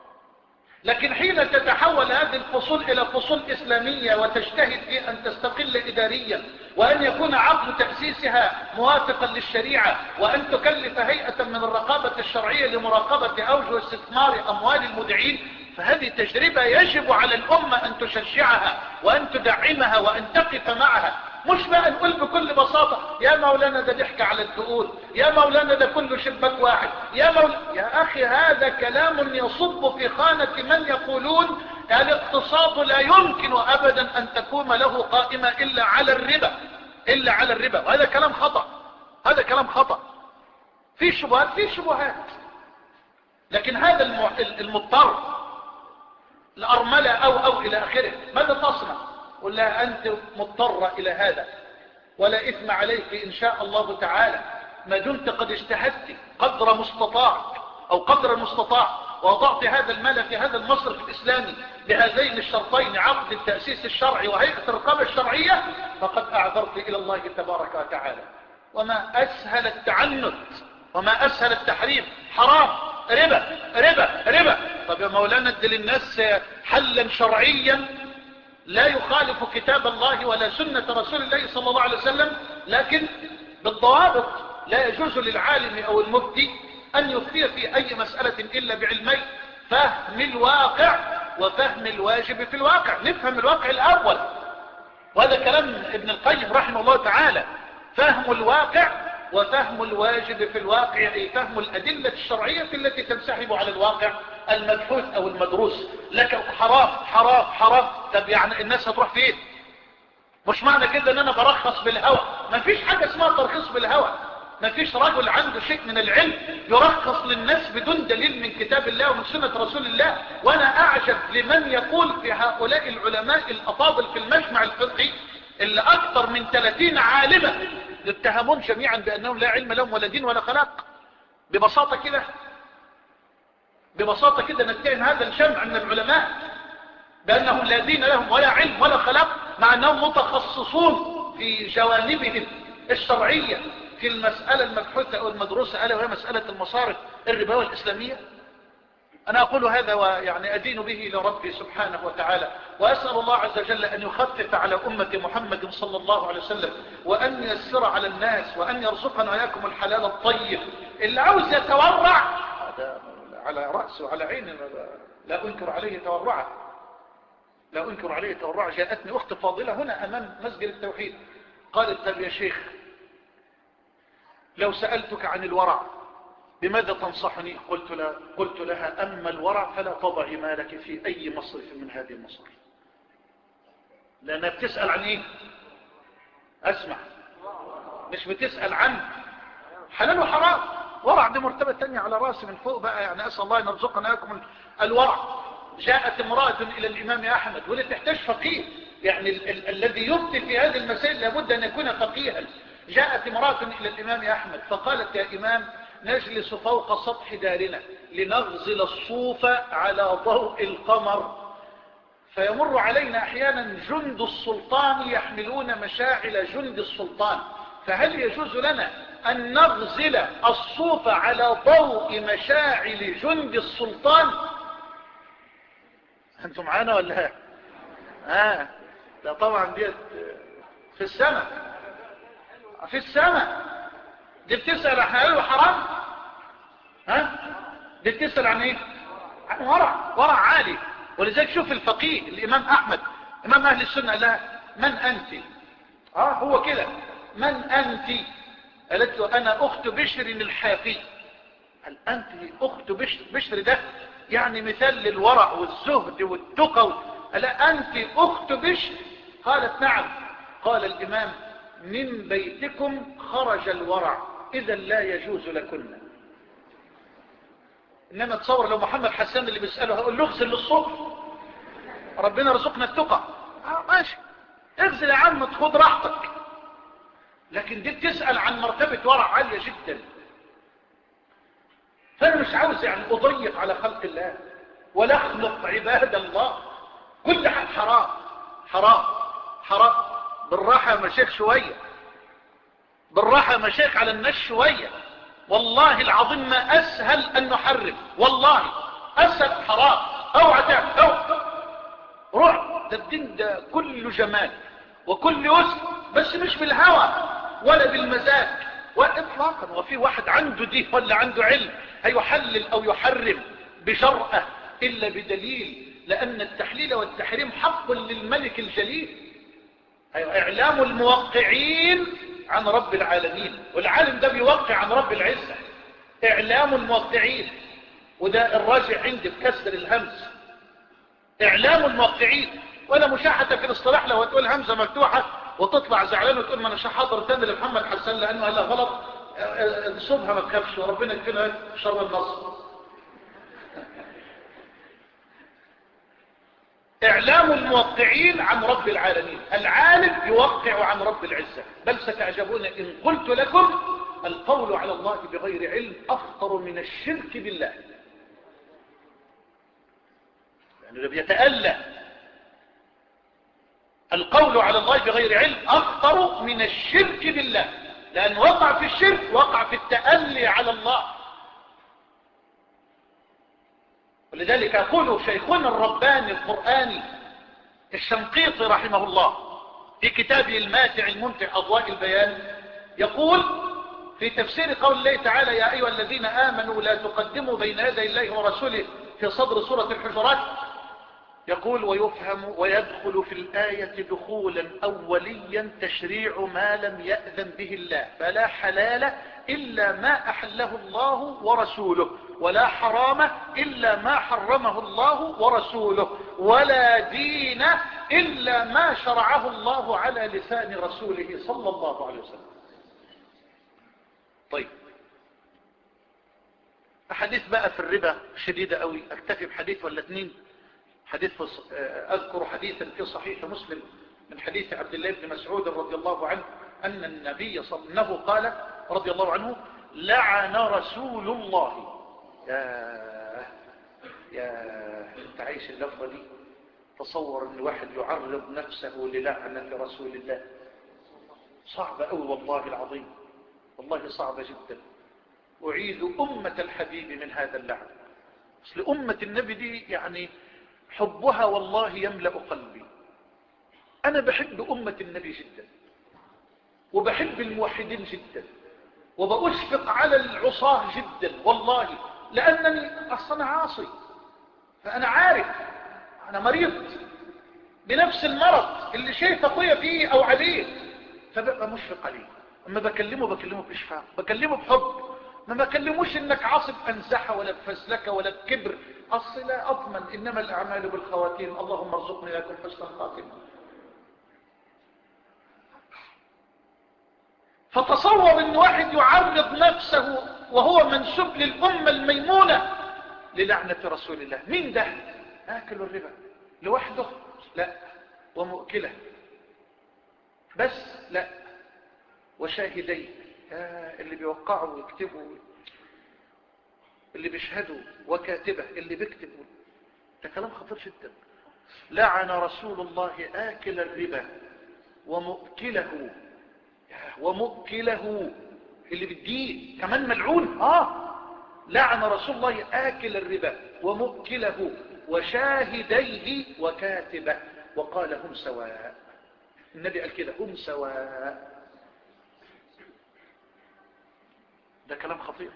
S2: لكن حين تتحول هذه الفصول إلى فصول إسلامية وتجتهد في أن تستقل إداريا، وأن يكون عقد تأسيسها موافقا للشريعة، وأن تكلف هيئة من الرقابة الشرعية لمراقبة أوجه استثمار أموال المودعين، فهذه تجربة يجب على الأمة أن تشجعها وأن تدعمها وأن تقف معها. مش بقى نقول بكل بساطة يا مولانا ده ضحك على الدقون، يا مولانا ده كله شباك واحد، يا مولانا. يا أخي هذا كلام يصب في خانة من يقولون الاقتصاد لا يمكن أبدا أن تكون له قائمة إلا على الربا، إلا على الربا. وهذا كلام خطأ، هذا كلام خطأ. في شبهات، في شبهات، لكن هذا المضطر الأرملة أو أو إلى آخره ماذا تصنع؟ ولا أنت مضطرة إلى هذا، ولا إثم عليك إن شاء الله تعالى ما دمت قد اجتهدت قدر مستطاع أو قدر المستطاع ووضعت هذا المال في هذا المصرف الإسلامي بهذين الشرطين: عقد التأسيس الشرعي وهيئة الرقابة الشرعية، فقد أعذرت إلى الله تبارك وتعالى. وما أسهل التعنت وما أسهل التحريم. حرام، ربا ربا ربا. طب يا مولانا ادي للناس حلا شرعيا لا يخالف كتاب الله ولا سنة رسول الله صلى الله عليه وسلم، لكن بالضوابط. لا يجوز للعالم أو المفتي أن يفتي في أي مسألة إلا بعلمين: فهم الواقع وفهم الواجب في الواقع. نفهم الواقع الأول، وهذا كلام ابن القيم رحمه الله تعالى: فهم الواقع وفهم الواجب في الواقع، أي فهم الأدلة الشرعية التي تنسحب على الواقع المبحوث أو المدروس. لك حرام حرام حرام، طب يعني الناس هتروح فين؟ مش معنى كده ان انا برخص بالهوى. ما فيش حاجة اسمها ترخيص بالهوى. ما فيش رجل عنده شيء من العلم يرخص للناس بدون دليل من كتاب الله ومن سنة رسول الله. وانا اعجب لمن يقول في هؤلاء العلماء الافاضل في المجمع الفقهي اللي اكثر من ثلاثين عالما يتهمون جميعا بانهم لا علم لهم ولا دين ولا خلاق. ببساطة كده، ببساطة كده نتهم هذا الجمع من العلماء بأنهم لا دين لهم ولا علم ولا خلاق، مع أنهم متخصصون في جوانبهم الشرعية في المسألة المبحوثة أو المدروسة، ألا وهي مسألة المصارف الربوية الإسلامية. أنا أقول هذا ويعني أدين به لربي سبحانه وتعالى، وأسأل الله عز وجل أن يخفف على أمة محمد صلى الله عليه وسلم، وأن ييسر على الناس، وأن يرزقنا وإياكم الحلال الطيب. اللي عاوز يتورع على رأسه وعلى عينه، لا أنكر عليه تورعه، لا أنكر عليه تورعه. جاءتني أخت فاضلة هنا أمام مسجد التوحيد، قالت: طب يا شيخ لو سألتك عن الورع بماذا تنصحني؟ قلت لها, قلت لها أما الورع فلا تضعي مالك في أي مصرف من هذه المصارف. لأنها بتسأل عن إيه؟ أسمع، مش بتسأل عن حلال وحرام. ورع دي مرتبة تانية على راسي من فوق بقى، يعني أسأل الله أن يرزقنا لكم الورع. جاءت امرأة إلى الإمام أحمد، واللي تحتاج فقيه، يعني ال ال الذي يفتي في هذه المسائل لابد أن يكون فقيها. جاءت امرأة إلى الإمام أحمد فقالت: يا إمام، نجلس فوق سطح دارنا لنغزل الصوف على ضوء القمر، فيمر علينا احيانا جند السلطان يحملون مشاعل جند السلطان، فهل يجوز لنا ان نغزل الصوف على ضوء مشاعل جند السلطان؟ انتم معانا ولا ها؟ آه. لا طبعا ديت في السماء، في السماء. دي بتسأل عن حلال وحرام؟ ها؟ دي بتسأل عن ايه؟ عن ورع، ورع عالي. ولذلك شوف الفقيه الامام احمد امام اهل السنة لها من انت؟ اه هو كده، من انت؟ قالت له انا اخت بشر الحافي. قال انت اخت بشر؟ بشر ده يعني مثال للورع والزهد والتقى. قال انت اخت بشر؟ قالت نعم. قال الامام من بيتكم خرج الورع، اذا لا يجوز لكن. انما تصور لو محمد حسان اللي بيسأله هقول له اغسل للصبح، ربنا رزقنا التقى. اه ماشي، اغسل يا عم خد راحتك. لكن دي بتسأل عن مرتبة ورع عالية جدا. فانا مش عاوز يعني اضيق على خلق الله ولا اخلق عباد الله. كل حاجة حرام حرام حرام. بالراحة يا مشايخ شوية، بالراحة يا مشايخ على الناس شوية. والله العظيم ما اسهل ان نحرم، والله اسهل حرام. اوعى تعمل اوعى روح. ده الدين ده كله جمال وكل يسر، بس مش بالهوى ولا بالمزاج واطلاقا. وفي واحد عنده دين ولا عنده علم هيحلل او يحرم بجرأة الا بدليل، لان التحليل والتحريم حق للملك الجليل. أيوة، اعلام الموقعين عن رب العالمين، والعالم ده بيوقع عن رب العزة. اعلام الموقعين، وده الراجع عندي بكسر الهمز، اعلام الموقعين. ولا مشاحة في الاصطلاح لو هتقول همزة مفتوحة وتطلع زعلان وتقول ما انا شحاضر تاني لمحمد حسان لانه قال لها غلط، صبها ما تخافش وربنا يكفينا شر النصر. اعلام الموقعين عن رب العالمين. العالم يوقع عن رب العزة. بل ستعجبون ان قلت لكم القول على الله بغير علم اخطر من الشرك بالله. يعني اللي بيتألى القول على الله بغير علم اخطر من الشرك بالله، لان وقع في الشرك وقع في التألي على الله. ولذلك يقول شيخنا الرباني القرآني الشنقيطي رحمه الله في كتابه الماتع الممتع أضواء البيان، يقول في تفسير قول الله تعالى يا أيها الذين آمنوا لا تقدموا بين يدي الله ورسوله في صدر سورة الحجرات، يقول ويفهم ويدخل في الآية دخولا أوليا تشريع ما لم يأذن به الله، فلا حلال إلا ما أحله الله ورسوله، ولا حرام إلا ما حرمه الله ورسوله، ولا دين إلا ما شرعه الله على لسان رسوله صلى الله عليه وسلم. طيب أحاديث بقى في الربا شديدة قوي، أكتفي بحديث ولا اتنين. حديث أذكر حديثا في صحيح مسلم من حديث عبد الله بن مسعود رضي الله عنه أن النبي صلى الله عليه وسلم قال رضي الله عنه لعن رسول الله. يا يا انت عايش اللفظة دي؟ تصور ان واحد يعرض نفسه للعنة رسول الله. صعبة قوي والله العظيم، والله صعبة جدا. أعيد أمة الحبيب من هذا اللعن. أصل أمة النبي دي يعني حبها والله يملأ قلبي. أنا بحب أمة النبي جدا، وبحب الموحدين جدا، وبأشفق على العصاة جدا والله، لأنني أصلا عاصي، فأنا عارف أنا مريض بنفس المرض اللي شايف أخويا فيه أو عليه، فبقى مشفق عليه. أما بكلمه بكلمه بإشفاق، بكلمه بحب، ما بكلموش إنك عاصب أنزحة ولا بفزلكة ولا بكبر. أصل لا أضمن، إنما الأعمال بالخواتيم، اللهم ارزقني لكم حسن الخاتمة. فتصور إن واحد يعرض نفسه وهو منسوب للأمة الميمونة للعنة رسول الله. مين ده؟ آكل الربا لوحده؟ لا. ومؤكله بس؟ لا. وشاهديه، آه اللي بيوقعوا ويكتبوا، اللي بيشهدوا، وكاتبه اللي بيكتبوا. ده كلام خطير جدا.
S1: لعن رسول الله آكل الربا ومؤكله ومؤكله اللي بالدين كمان ملعون. اه لعن رسول الله آكل الربا ومؤكله وشاهديه وكاتبه وقال هم سواء. النبي قال كده هم سواء. ده كلام خطير.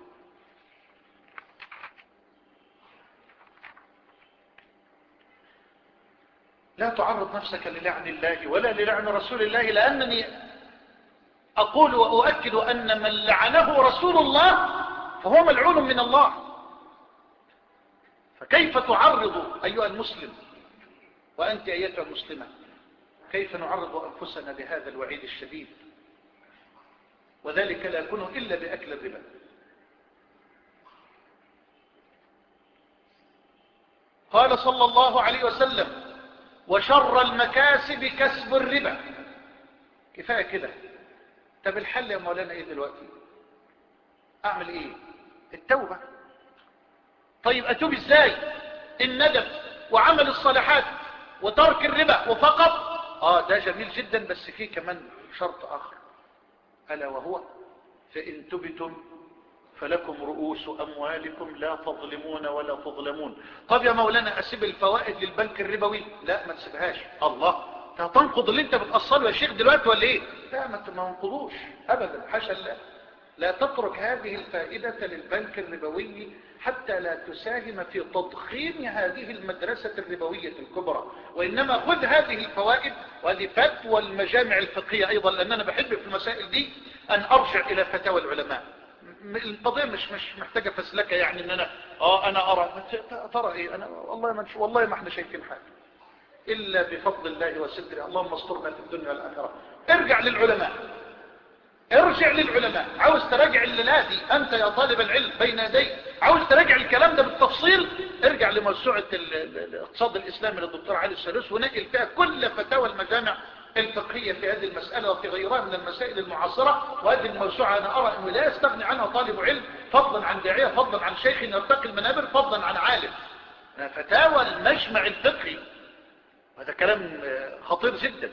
S1: لا تعرض نفسك للعن الله ولا للعن رسول الله، لأنني أقول وأؤكد أن من لعنه رسول الله فهو ملعون من الله. فكيف تعرض أيها المسلم وأنت أيتها المسلمة، كيف نعرض أنفسنا لهذا الوعيد الشديد؟ وذلك لا يكون إلا بأكل الربا. قال صلى الله عليه وسلم وشر المكاسب كسب الربا. كفاية كده. طب الحل يا مولانا ايه دلوقتي؟ اعمل ايه؟ التوبة. طيب اتوب ازاي؟ الندم وعمل الصالحات وترك الربا وفقط. اه ده جميل جدا، بس فيه كمان شرط اخر، الا وهو فان تبتم فلكم رؤوس اموالكم لا تظلمون ولا تظلمون. طب يا مولانا اسيب الفوائد للبنك الربوي؟ لا ما تسيبهاش. الله، هتنقض اللي انت بتأصله يا شيخ دلوقتي ولا ايه؟ لا ما تنقضوش ابدا، حاشا الله. لا تترك هذه الفائدة للبنك الربوي حتى لا تساهم في تضخيم هذه المدرسة الربوية الكبرى، وإنما خذ هذه الفوائد. وهذه فتوى المجامع الفقهية أيضا، لأن أنا بحب في المسائل دي أن أرجع إلى فتاوى العلماء. القضية مش مش محتاجة فسلكة، يعني ان انا اه انا ارى ترى ايه، انا والله ما والله ما احنا شايفين حاجة الا بفضل الله وستره. اللهم استرنا في الدنيا والاخرة. ارجع للعلماء، ارجع للعلماء. عاوز تراجع الليلة دي انت يا طالب العلم بين يديك، عاوز تراجع الكلام ده بالتفصيل، ارجع لموسوعة الاقتصاد الاسلامي للدكتور علي السلوس ونقل فيها كل فتاوى المجامع الفقهية في هذه المسألة وفي غيرها من المسائل المعاصرة. وهذه الموسوعة أنا أرى أنه لا يستغني عنها طالب علم، فضلا عن داعية، فضلا عن شيخ يرتقي المنابر، فضلا عن عالم. فتاوى المجمع الفقهي، هذا كلام خطير جدا.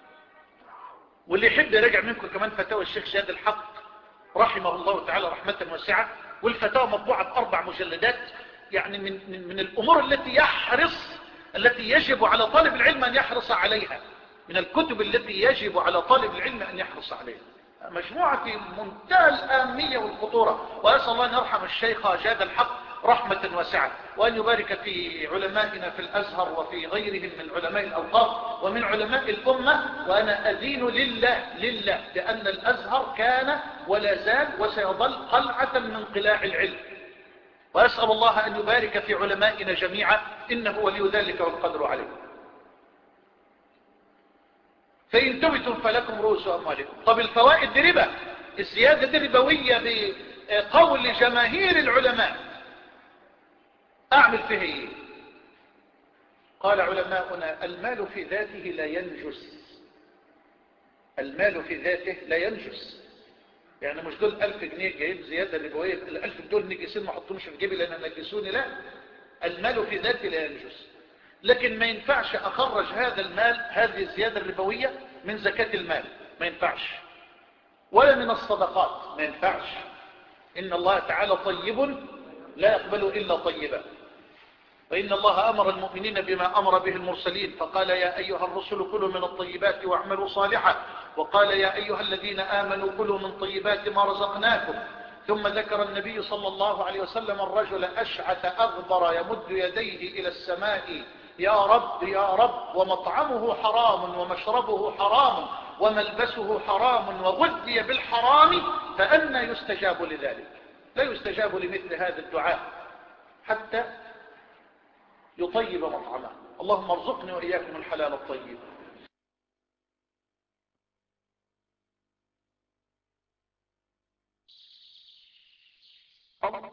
S1: واللي يحب يراجع منكم كمان فتاوى الشيخ شهاد الحق رحمه الله تعالى رحمة واسعة، والفتاوى مطبوعة بأربع مجلدات. يعني من, من, من الأمور التي يحرص التي يجب على طالب العلم أن يحرص عليها، من الكتب التي يجب على طالب العلم أن يحرص عليها. مجموعة في منتهى الأهمية والخطورة. وأسأل الله أن يرحم الشيخ جاد الحق رحمة واسعة، وأن يبارك في علمائنا في الأزهر وفي غيرهم من علماء الأوقاف ومن علماء الأمة. وأنا أدين لله لله لأن الأزهر كان ولا زال وسيظل قلعة من قلاع العلم. وأسأل الله أن يبارك في علمائنا جميعا، إنه ولي ذلك والقدر عليه. فإن تبتم فلكم رؤوس أموالكم. طب الفوائد دي ربا، الزيادة دي ربوية بقول جماهير العلماء، أعمل فيه إيه؟ قال علماؤنا المال في ذاته لا ينجس. المال في ذاته لا ينجس. يعني مش دول ألف جنيه جايب زيادة ربوية، الألف دول نجسين ما حطهمش في جيبي لأن نجسوني، لا. المال في ذاته لا ينجس، لكن ما ينفعش أخرج هذا المال، هذه الزيادة الربوية، من زكاة المال، ما ينفعش، ولا من الصدقات، ما ينفعش. إن الله تعالى طيب لا يقبل إلا طيبا. وإن الله أمر المؤمنين بما أمر به المرسلين، فقال يا أيها الرسل كلوا من الطيبات واعملوا صالحا، وقال يا أيها الذين آمنوا كلوا من طيبات ما رزقناكم. ثم ذكر النبي صلى الله عليه وسلم الرجل أشعث أغبر يمد يديه إلى السماء يا رب يا رب، ومطعمه حرام ومشربه حرام وملبسه حرام وغذي بالحرام، فأنى يستجاب لذلك؟ لا يستجاب لمثل هذا الدعاء حتى يطيب مطعمه. اللهم ارزقني وإياكم الحلال الطيب.
S3: الله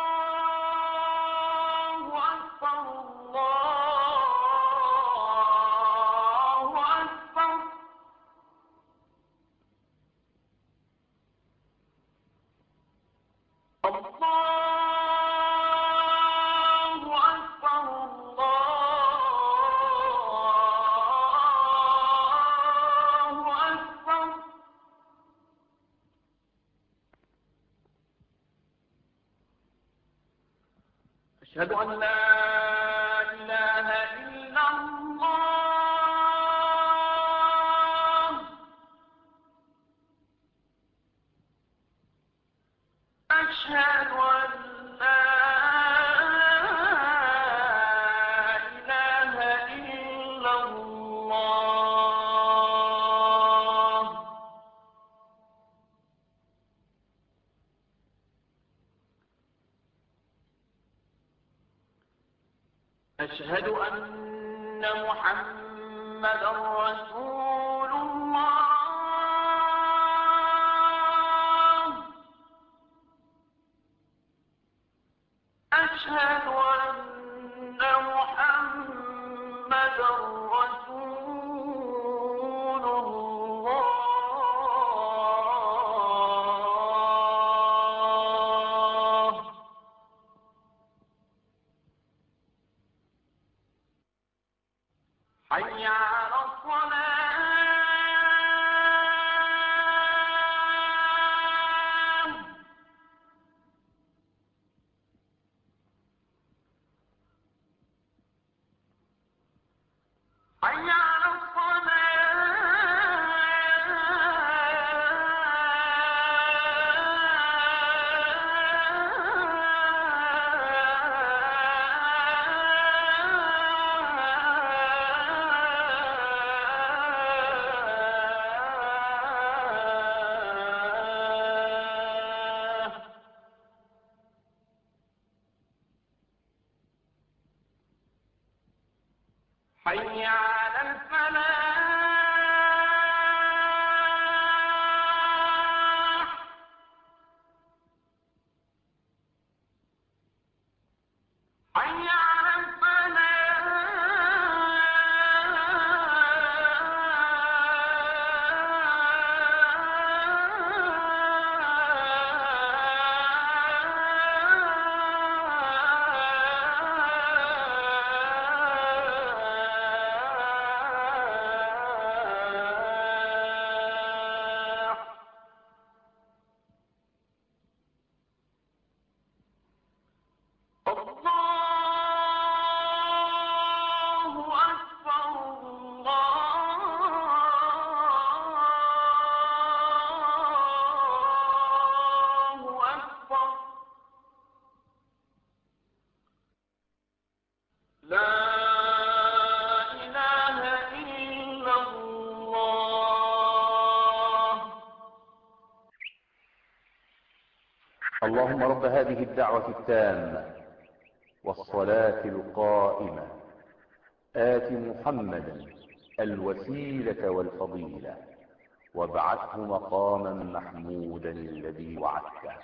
S3: أكبر الله أكبر. الله أكبر الله أشهد أن لا إله إلا الله. أشهد أن لا إله إلا الله. أشهد أن محمدا رسول الله. أشهد أن محمدا رسول الله. حي على الصلاة. حي على الصلاة. حي على الفلاح. حي على الفلاح. الله أكبر. الله أكبر. لا إله إلا الله.
S4: اللهم رب هذه الدعوة التامة والصلاة القائمة آت محمدا الوسيلة والفضيلة وابعثه مقاما محمودا الذي وعدته.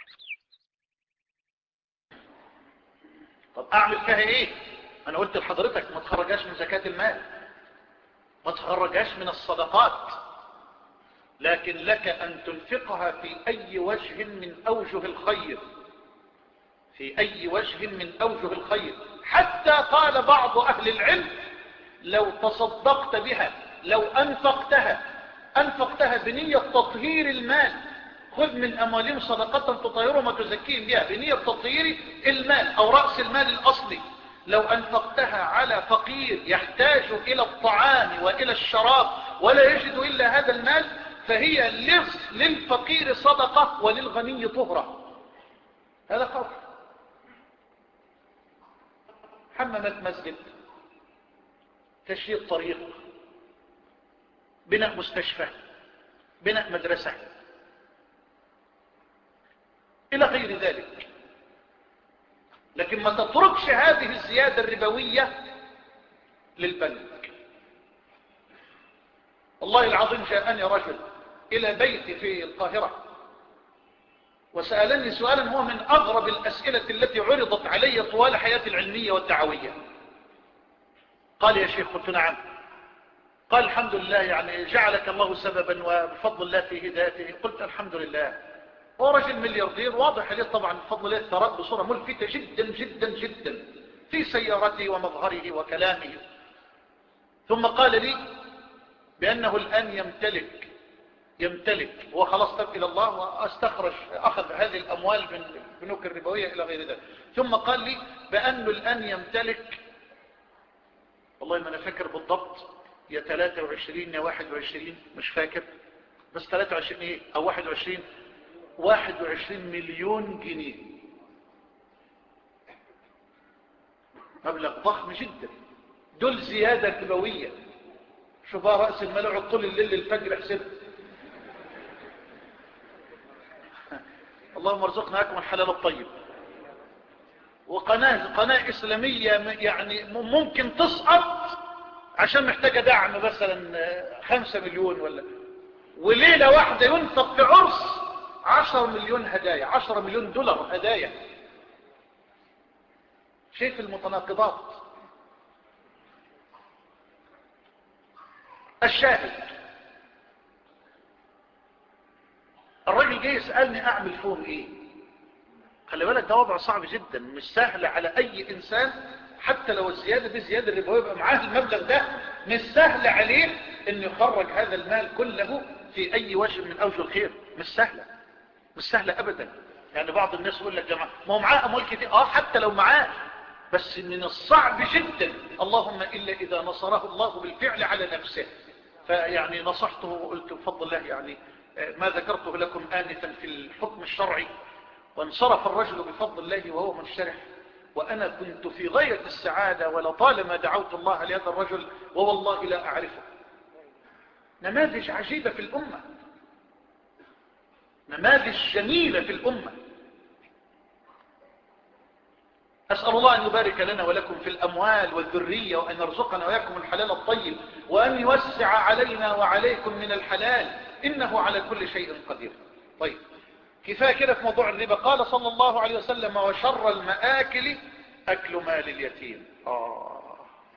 S2: طب اعمل فيها ايه؟ انا قلت لحضرتك ما تخرجاش من زكاة المال، ما تخرجاش من الصدقات، لكن لك ان تنفقها في اي وجه من اوجه الخير، في اي وجه من اوجه الخير. حتى قال بعض اهل العلم لو تصدقت بها، لو انفقتها انفقتها بنية تطهير المال، خذ من اموالهم صدقة تطهرهم وتزكيهم بها، بنية تطهير المال او رأس المال الاصلي. لو انفقتها على فقير يحتاج الى الطعام والى الشراب ولا يجد الا هذا المال، فهي للفقير صدقة وللغني طهرة. هذا قول. حمامات مسجد، تشييد طريق، بناء مستشفى، بناء مدرسة، إلى غير ذلك. لكن ما تتركش هذه الزيادة الربوية للبنك. والله العظيم جاءني رجل إلى بيتي في القاهرة وسألني سؤالا هو من أغرب الأسئلة التي عرضت علي طوال حياتي العلمية والدعوية. قال يا شيخ، قلت نعم. قال الحمد لله، يعني جعلك الله سببا وبفضل الله في هدايته. قلت الحمد لله. هو رجل ملياردير، واضح عليه طبعا بفضل الله الثراء بصورة ملفتة جدا جدا جدا في سيارته ومظهره وكلامه. ثم قال لي بأنه الآن يمتلك يمتلك، هو خلاص تاب إلى الله واستخرج أخذ هذه الأموال من البنوك الربوية إلى غير ذلك، ثم قال لي بأنه الآن يمتلك، والله ما أنا فاكر بالضبط، يا ثلاثة وعشرين يا واحد وعشرين مش فاكر، بس ثلاثة وعشرين إيه أو واحد وعشرين واحد وعشرين مليون جنيه، مبلغ ضخم جدا. دول زيادة ربوية. شوف بقى رأس المال يقعد طول الليل الفجر حسب. اللهم ارزقنا اكم الحلال الطيب. وقناة قناة إسلامية يعني ممكن تسقط عشان محتاجة دعم مثلا خمسة مليون ولا، وليلة واحدة ينفق في عرس عشر مليون هدايا، عشر مليون دولار هدايا. شايف المتناقضات. الشاهد، الراجل جاي يسألني اعمل فيهم ايه. خلي بالك ده وضع صعب جدا، مش سهل على اي انسان، حتى لو الزيادة دي زيادة ربوية يبقى معاه المبلغ ده، مش سهل عليه انه يخرج هذا المال كله في اي وجه من اوجه الخير. مش سهلة، مش سهلة ابدا. يعني بعض الناس يقول لك جماعة ما هو معاه اموال كتير، اه حتى لو معاه، بس من الصعب جدا، اللهم الا اذا نصره الله بالفعل على نفسه. فيعني نصحته وقلت بفضل الله يعني ما ذكرته لكم آنفا في الحكم الشرعي، وانصرف الرجل بفضل الله وهو منشرح، وأنا كنت في غاية السعادة، ولطالما دعوت الله لهذا الرجل ووالله لا أعرفه. نماذج عجيبة في الأمة، نماذج جميلة في الأمة. أسأل الله أن يبارك لنا ولكم في الأموال والذرية، وأن يرزقنا وياكم الحلال الطيب، وأن يوسع علينا وعليكم من الحلال، إنه على كل شيء قدير. طيب كفاية كده في موضوع الربا. قال صلى الله عليه وسلم وشر المآكل أكل مال اليتيم. آه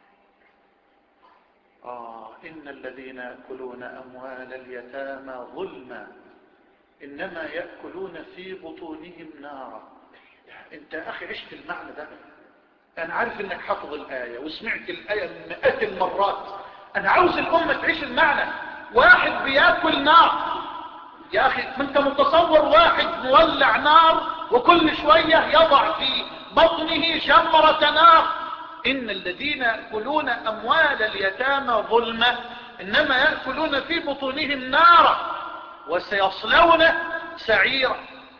S2: آه إن الذين يأكلون أموال اليتامى ظلما إنما يأكلون في بطونهم نارا. انت يا اخي عشت المعنى ده. انا عارف انك حافظ الآية وسمعت الآية مئات المرات. انا عاوز الامة تعيش المعنى. واحد بياكل نار يا اخي، انت متصور واحد مولع نار وكل شوية يضع في بطنه شمرة نار. ان الذين يأكلون اموال اليتامى ظلما انما يأكلون في بطونهم نارا وسيصلون سعيرا.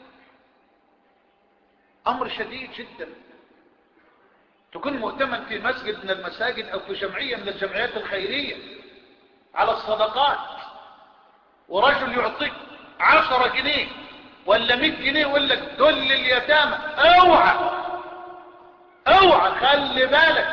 S2: امر شديد جدا. تكون مؤتمن في مسجد من المساجد او في جمعية من الجمعيات الخيرية على الصدقات، ورجل يعطيك عشرة جنيه ولا مئة جنيه ويقول لك دول لليتامى. اوعى اوعى خلي بالك،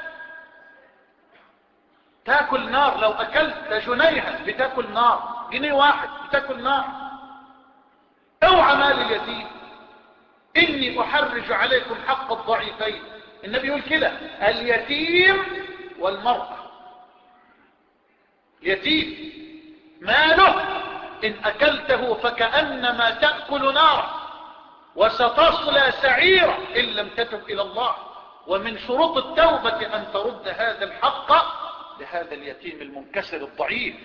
S2: تاكل نار. لو اكلت جنيها بتاكل نار، جنيه واحد بتاكل نار. اوعى مال اليتيم. إني أحرج عليكم حق الضعيفين. النبي يقول كده اليتيم والمرأة. يتيم ماله إن أكلته فكأنما تأكل نار وستصلى سعيرا إن لم تتب إلى الله. ومن شروط التوبة أن ترد هذا الحق لهذا اليتيم المنكسر الضعيف.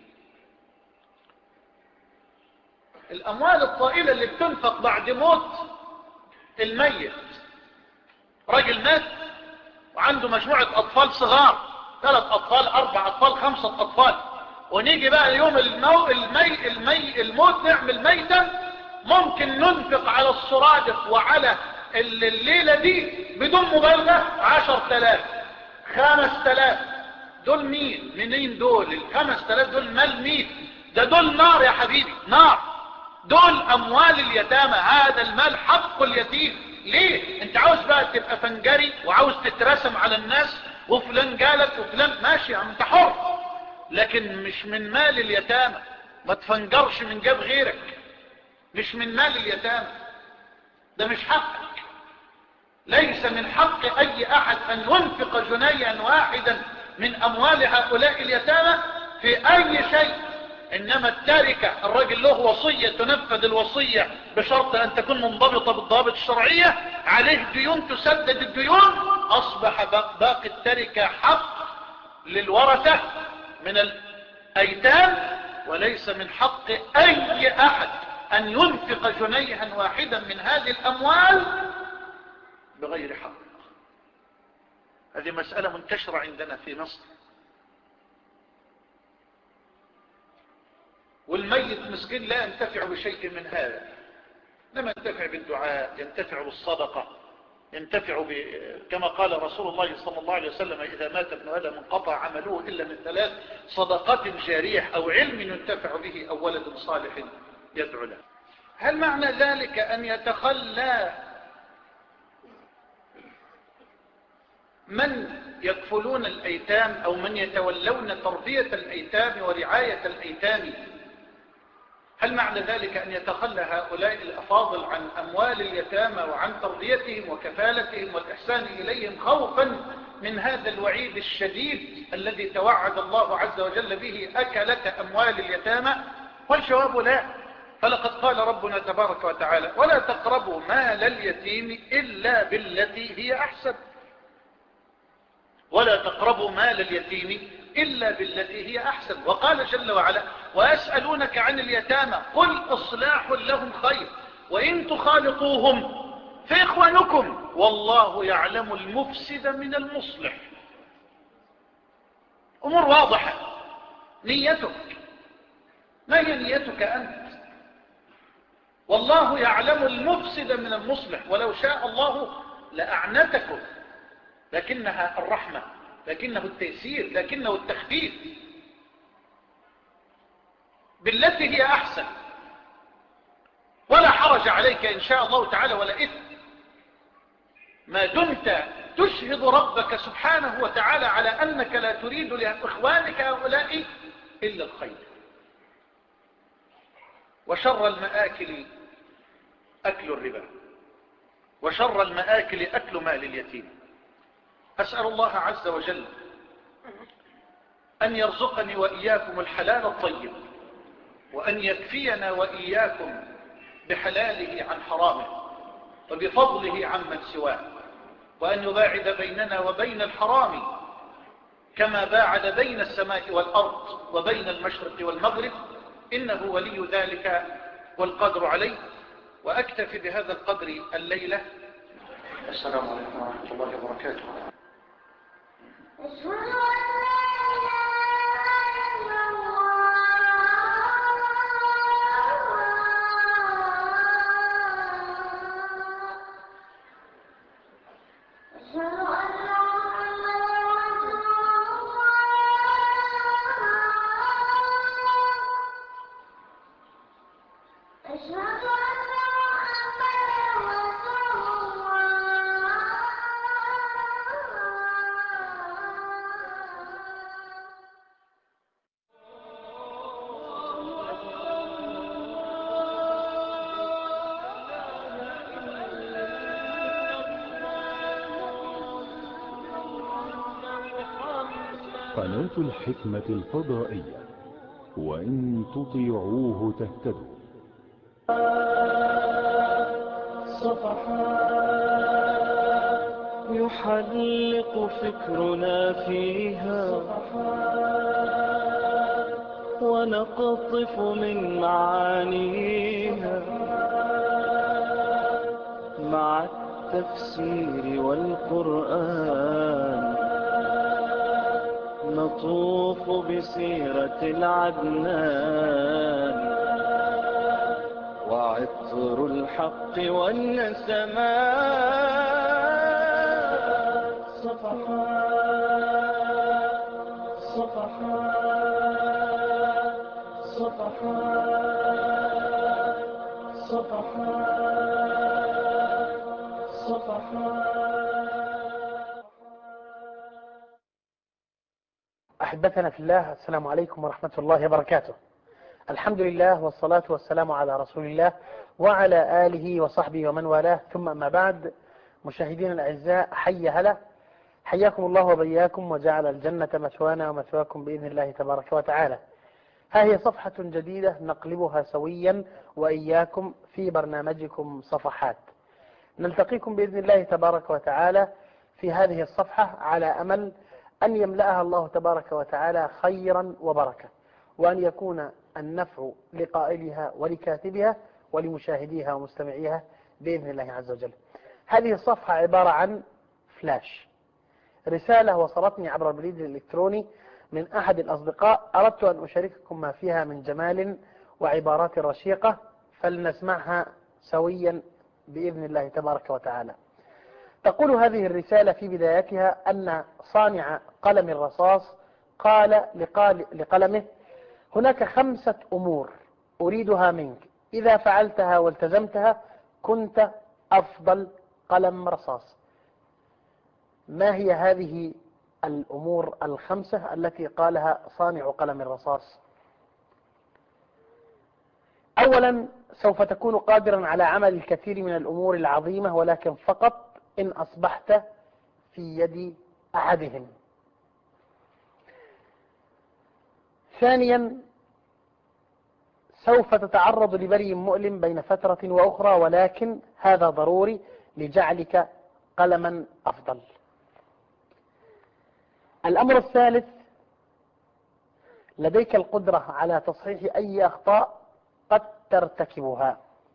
S2: الأموال الطائلة اللي بتنفق بعد موت الميت، راجل مات وعنده مجموعة اطفال صغار، ثلاث اطفال اربع اطفال خمسة اطفال، ونيجي بقى يوم المو... المي... المي... الموت نعمل ميتا، ممكن ننفق على السرادق وعلى الليلة دي بدون مبالغة عشر تلاف خمس تلاف. دول مين منين دول الخمس تلاف؟ دول مال مين ده؟ دول نار يا حبيبي، نار. دول اموال اليتامى. هذا المال حق اليتيم. ليه انت عاوز بقى تبقى فنجري وعاوز تترسم على الناس وفلان جالك وفلان؟ ماشي انت حر، لكن مش من مال اليتامى. ما تفنجرش من جاب غيرك، مش من مال اليتامى، ده مش حقك. ليس من حق اي احد ان ينفق جنيا واحدا من اموال هؤلاء اليتامى في اي شيء. انما التاركة الراجل له وصية تنفذ الوصية بشرط ان تكون منضبطة بالضوابط الشرعية، عليه ديون تسدد الديون، اصبح باقي التاركة حق للورثة من الايتام وليس من حق أي أحد أن ينفق جنيها واحدا من هذه الأموال بغير حق. هذه مسألة منتشرة عندنا في مصر. والميت مسكين لا ينتفع بشيء من هذا، لما ينتفع بالدعاء، ينتفع بالصدقة، ينتفع ب... كما قال رسول الله صلى الله عليه وسلم: إذا مات ابن آدم انقطع عمله إلا من ثلاث: صدقات جارية أو علم ينتفع به أو ولد صالح يدعو له. هل معنى ذلك أن يتخلى من يكفلون الأيتام أو من يتولون تربية الأيتام ورعاية الأيتام، هل معنى ذلك أن يتخلى هؤلاء الأفاضل عن أموال اليتامى وعن تربيتهم وكفالتهم والإحسان إليهم خوفا من هذا الوعيد الشديد الذي توعد الله عز وجل به أكلة أموال اليتامى؟ والجواب لا. فلقد قال ربنا تبارك وتعالى: ولا تقربوا مال اليتيم إلا بالتي هي أحسن. ولا تقربوا مال اليتيم إلا بالتي هي أحسن. وقال جل وعلا: ويسألونك عن اليتامى قل إصلاح لهم خير وإن تخالطوهم فإخوانكم والله يعلم المفسد من المصلح. أمور واضحة. نيتك، ما هي نيتك أنت؟ والله يعلم المفسد من المصلح، ولو شاء الله لأعنتكم، لكنها الرحمة، لكنه التيسير، لكنه التخفيف. بالتي هي أحسن. ولا حرج عليك إن شاء الله تعالى ولا إثم ما دمت تشهد ربك سبحانه وتعالى على أنك لا تريد لإخوانك هؤلاء إلا الخير. وشر المآكل أكل الربا، وشر المآكل أكل مال اليتيم. أسأل الله عز وجل أن يرزقني وإياكم الحلال الطيب، وأن يكفينا وإياكم بحلاله عن حرامه وبفضله عمن سواه، وأن يباعد بيننا وبين الحرام كما باعد بين السماء والأرض وبين المشرق والمغرب، إنه ولي ذلك والقدر عليه. وأكتفي بهذا القدر الليلة.
S1: السلام عليكم ورحمة الله وبركاته.
S5: قناة الحكمة الفضائية، وإن تطيعوه تهتدوا.
S6: صفحات يحلق فكرنا فيها، ونقطف من معانيها مع التفسير والقرآن. نطوف بسيرة العدنان وعطر الحق والنسمات. صفحات صفحات صفحات صفحات صفحات.
S7: أحبتنا في الله، السلام عليكم ورحمة الله وبركاته. الحمد لله والصلاة والسلام على رسول الله وعلى آله وصحبه ومن والاه، ثم أما بعد. مشاهدين الأعزاء، حي هلا، حياكم الله وبياكم وجعل الجنة مثوانا ومثواكم بإذن الله تبارك وتعالى. ها هي صفحة جديدة نقلبها سويا وإياكم في برنامجكم صفحات. نلتقيكم بإذن الله تبارك وتعالى في هذه الصفحة على أمل أن يملأها الله تبارك وتعالى خيرا وبركة، وأن يكون النفع لقائلها ولكاتبها ولمشاهديها ومستمعيها بإذن الله عز وجل. هذه الصفحة عبارة عن فلاش، رسالة وصلتني عبر البريد الإلكتروني من أحد الأصدقاء، أردت أن أشارككم ما فيها من جمال وعبارات رشيقة، فلنسمعها سويا بإذن الله تبارك وتعالى. تقول هذه الرسالة في بدايتها أن صانع قلم الرصاص قال لقلمه: هناك خمسة أمور أريدها منك، إذا فعلتها والتزمتها كنت أفضل قلم رصاص. ما هي هذه الأمور الخمسة التي قالها صانع قلم الرصاص؟ أولا، سوف تكون قادرا على عمل الكثير من الأمور العظيمة، ولكن فقط إن أصبحت في يد أحدهم. ثانيا، سوف تتعرض لبري مؤلم بين فترة وأخرى، ولكن هذا ضروري لجعلك قلما أفضل. الأمر الثالث، لديك القدرة على تصحيح أي أخطاء قد ترتكبها.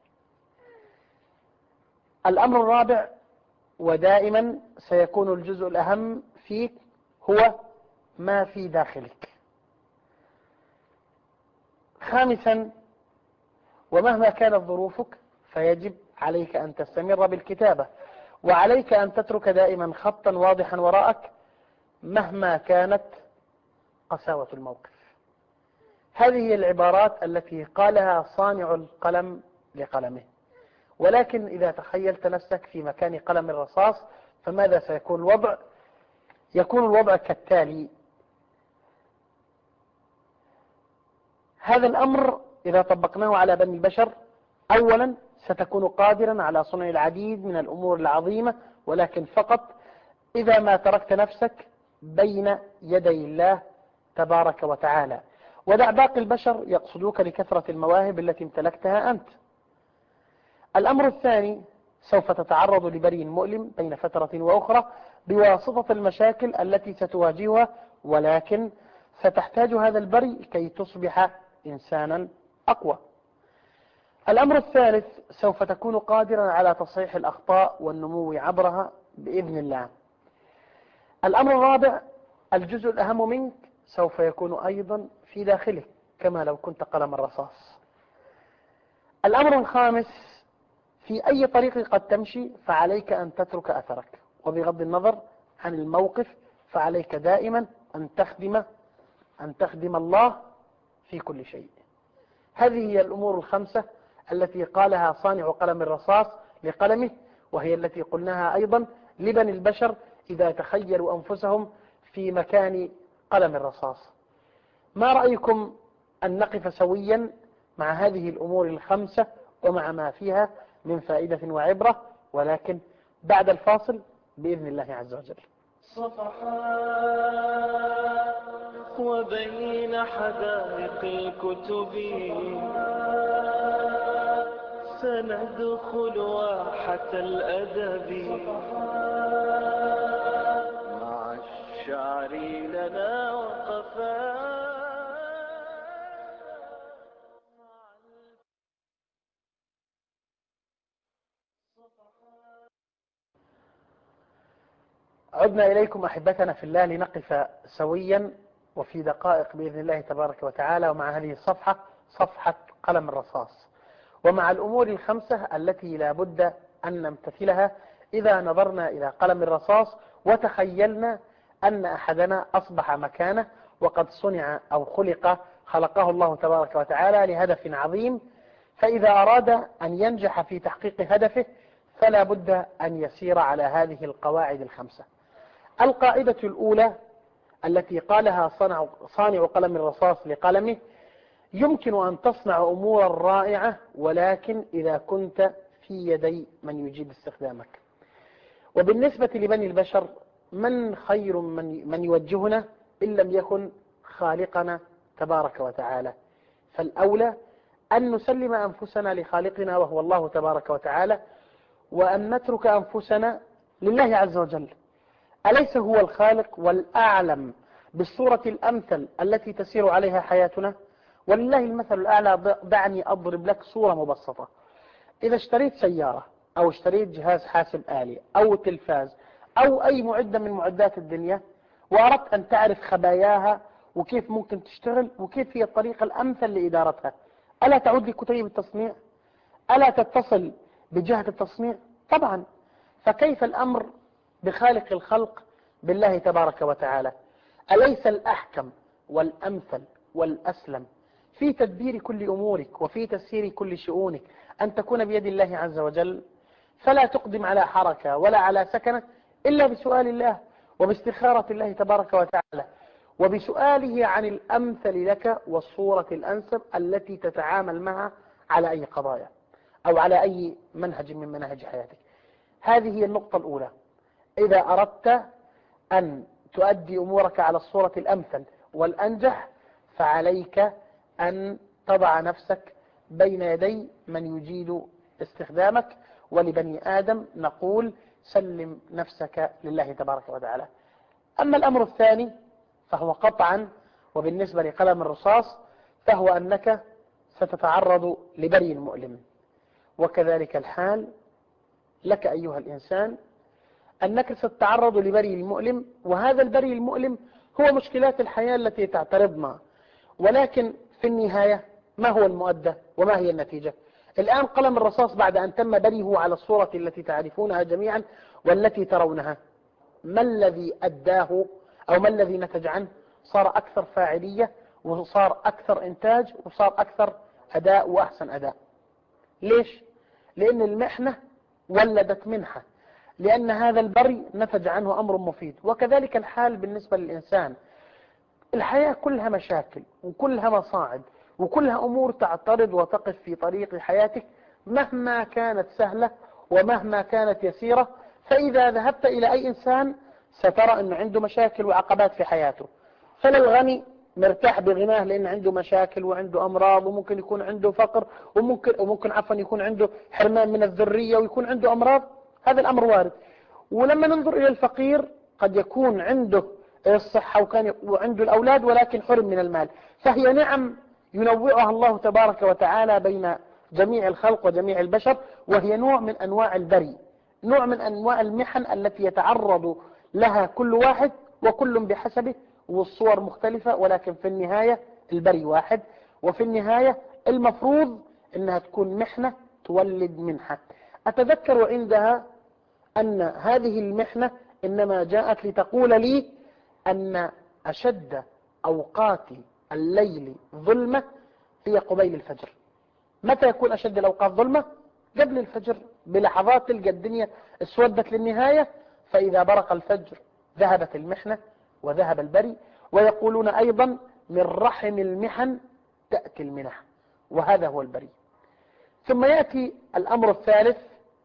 S7: الأمر الرابع، ودائما سيكون الجزء الأهم فيك هو ما في داخلك. خامسا، ومهما كانت ظروفك فيجب عليك أن تستمر بالكتابة، وعليك أن تترك دائما خطا واضحا وراءك مهما كانت قساوة الموقف. هذه هي العبارات التي قالها صانع القلم لقلمه. ولكن إذا تخيلت نفسك في مكان قلم الرصاص فماذا سيكون الوضع؟ يكون الوضع كالتالي: هذا الأمر إذا طبقناه على بني البشر، أولا ستكون قادرا على صنع العديد من الأمور العظيمة، ولكن فقط إذا ما تركت نفسك بين يدي الله تبارك وتعالى، ودع باقي البشر يقصدوك لكثرة المواهب التي امتلكتها أنت. الأمر الثاني، سوف تتعرض لبري مؤلم بين فترة وأخرى بواسطة المشاكل التي ستواجهها، ولكن ستحتاج هذا البري كي تصبح إنسانا أقوى. الأمر الثالث، سوف تكون قادرا على تصحيح الأخطاء والنمو عبرها بإذن الله. الأمر الرابع، الجزء الأهم منك سوف يكون أيضا في داخلك كما لو كنت قلم الرصاص. الأمر الخامس، في أي طريق قد تمشي فعليك أن تترك أثرك، وبغض النظر عن الموقف فعليك دائما أن تخدم أن تخدم الله في كل شيء. هذه هي الأمور الخمسة التي قالها صانع قلم الرصاص لقلمه، وهي التي قلناها أيضا لبني البشر إذا تخيلوا أنفسهم في مكان قلم الرصاص. ما رأيكم أن نقف سويا مع هذه الأمور الخمسة ومع ما فيها من فائدة وعبرة، ولكن بعد الفاصل بإذن الله عز وجل.
S6: صفحات وبين حدائق الكتب سندخل واحة الأدب مع الشعر لنا وقفات.
S7: عدنا إليكم أحبتنا في الله لنقف سويا وفي دقائق بإذن الله تبارك وتعالى ومع هذه الصفحة، صفحة قلم الرصاص، ومع الأمور الخمسة التي لا بد أن نمتثلها إذا نظرنا إلى قلم الرصاص وتخيلنا أن أحدنا أصبح مكانه وقد صنع أو خلق خلقه الله تبارك وتعالى لهدف عظيم، فإذا أراد أن ينجح في تحقيق هدفه فلا بد أن يسير على هذه القواعد الخمسة. القاعدة الأولى التي قالها صانع, صانع قلم الرصاص لقلمه: يمكن أن تصنع أمورا رائعة ولكن إذا كنت في يدي من يجيد استخدامك. وبالنسبة لبني البشر، من خير من, من يوجهنا إن لم يكن خالقنا تبارك وتعالى؟ فالأولى أن نسلم أنفسنا لخالقنا وهو الله تبارك وتعالى، وأن نترك أنفسنا لله عز وجل. أليس هو الخالق والأعلم بالصورة الأمثل التي تسير عليها حياتنا؟ ولله المثل الأعلى. دعني أضرب لك صورة مبسطة. إذا اشتريت سيارة أو اشتريت جهاز حاسب آلي أو تلفاز أو أي معدة من معدات الدنيا، وأردت أن تعرف خباياها وكيف ممكن تشتغل وكيف هي الطريقة الأمثل لإدارتها، ألا تعود لكتيب التصنيع؟ ألا تتصل بجهة التصنيع؟ طبعا. فكيف الأمر بخالق الخلق بالله تبارك وتعالى؟ أليس الأحكم والأمثل والأسلم في تدبير كل أمورك وفي تسيير كل شؤونك أن تكون بيد الله عز وجل؟ فلا تقدم على حركة ولا على سكنة إلا بسؤال الله وباستخارة الله تبارك وتعالى وبسؤاله عن الأمثل لك والصورة الأنسب التي تتعامل معها على أي قضايا أو على أي منهج من مناهج حياتك. هذه هي النقطة الأولى. إذا أردت أن تؤدي أمورك على الصورة الأمثل والأنجح فعليك أن تضع نفسك بين يدي من يجيد استخدامك. ولبني آدم نقول سلم نفسك لله تبارك وتعالى. أما الأمر الثاني فهو قطعا وبالنسبة لقلم الرصاص فهو أنك ستتعرض لبري مؤلم، وكذلك الحال لك أيها الإنسان أنك ستتعرض لبري المؤلم، وهذا البري المؤلم هو مشكلات الحياة التي تعترضنا. ولكن في النهاية ما هو المؤدى وما هي النتيجة؟ الآن قلم الرصاص بعد أن تم بريه على الصورة التي تعرفونها جميعا والتي ترونها، ما الذي أداه أو ما الذي نتج عنه؟ صار أكثر فاعلية وصار أكثر إنتاج وصار أكثر أداء وأحسن أداء. ليش؟ لأن المحنة ولدت منحة، لأن هذا البري نتج عنه أمر مفيد. وكذلك الحال بالنسبة للإنسان. الحياة كلها مشاكل وكلها مصاعب وكلها أمور تعترض وتقف في طريق حياتك مهما كانت سهلة ومهما كانت يسيرة. فإذا ذهبت إلى أي إنسان سترى أنه عنده مشاكل وعقبات في حياته. فلا الغني مرتاح بغناه لأن عنده مشاكل وعنده أمراض وممكن يكون عنده فقر وممكن, وممكن عفوا يكون عنده حرمان من الذرية ويكون عنده أمراض. هذا الأمر وارد. ولما ننظر إلى الفقير قد يكون عنده الصحة وكان وعنده الأولاد ولكن حرم من المال. فهي نعم ينوعها الله تبارك وتعالى بين جميع الخلق وجميع البشر، وهي نوع من أنواع البري، نوع من أنواع المحن التي يتعرض لها كل واحد وكل بحسبه، والصور مختلفة، ولكن في النهاية البري واحد. وفي النهاية المفروض أنها تكون محنة تولد منحة. أتذكر عندها أن هذه المحنة إنما جاءت لتقول لي أن أشد أوقات الليل ظلمة هي قبيل الفجر. متى يكون أشد الأوقات ظلمة؟ قبل الفجر بلحظات تلقى الدنيا اسودت للنهاية، فإذا برق الفجر ذهبت المحنة وذهب البري. ويقولون أيضا من رحم المحن تأتي المنح، وهذا هو البري. ثم يأتي الأمر الثالث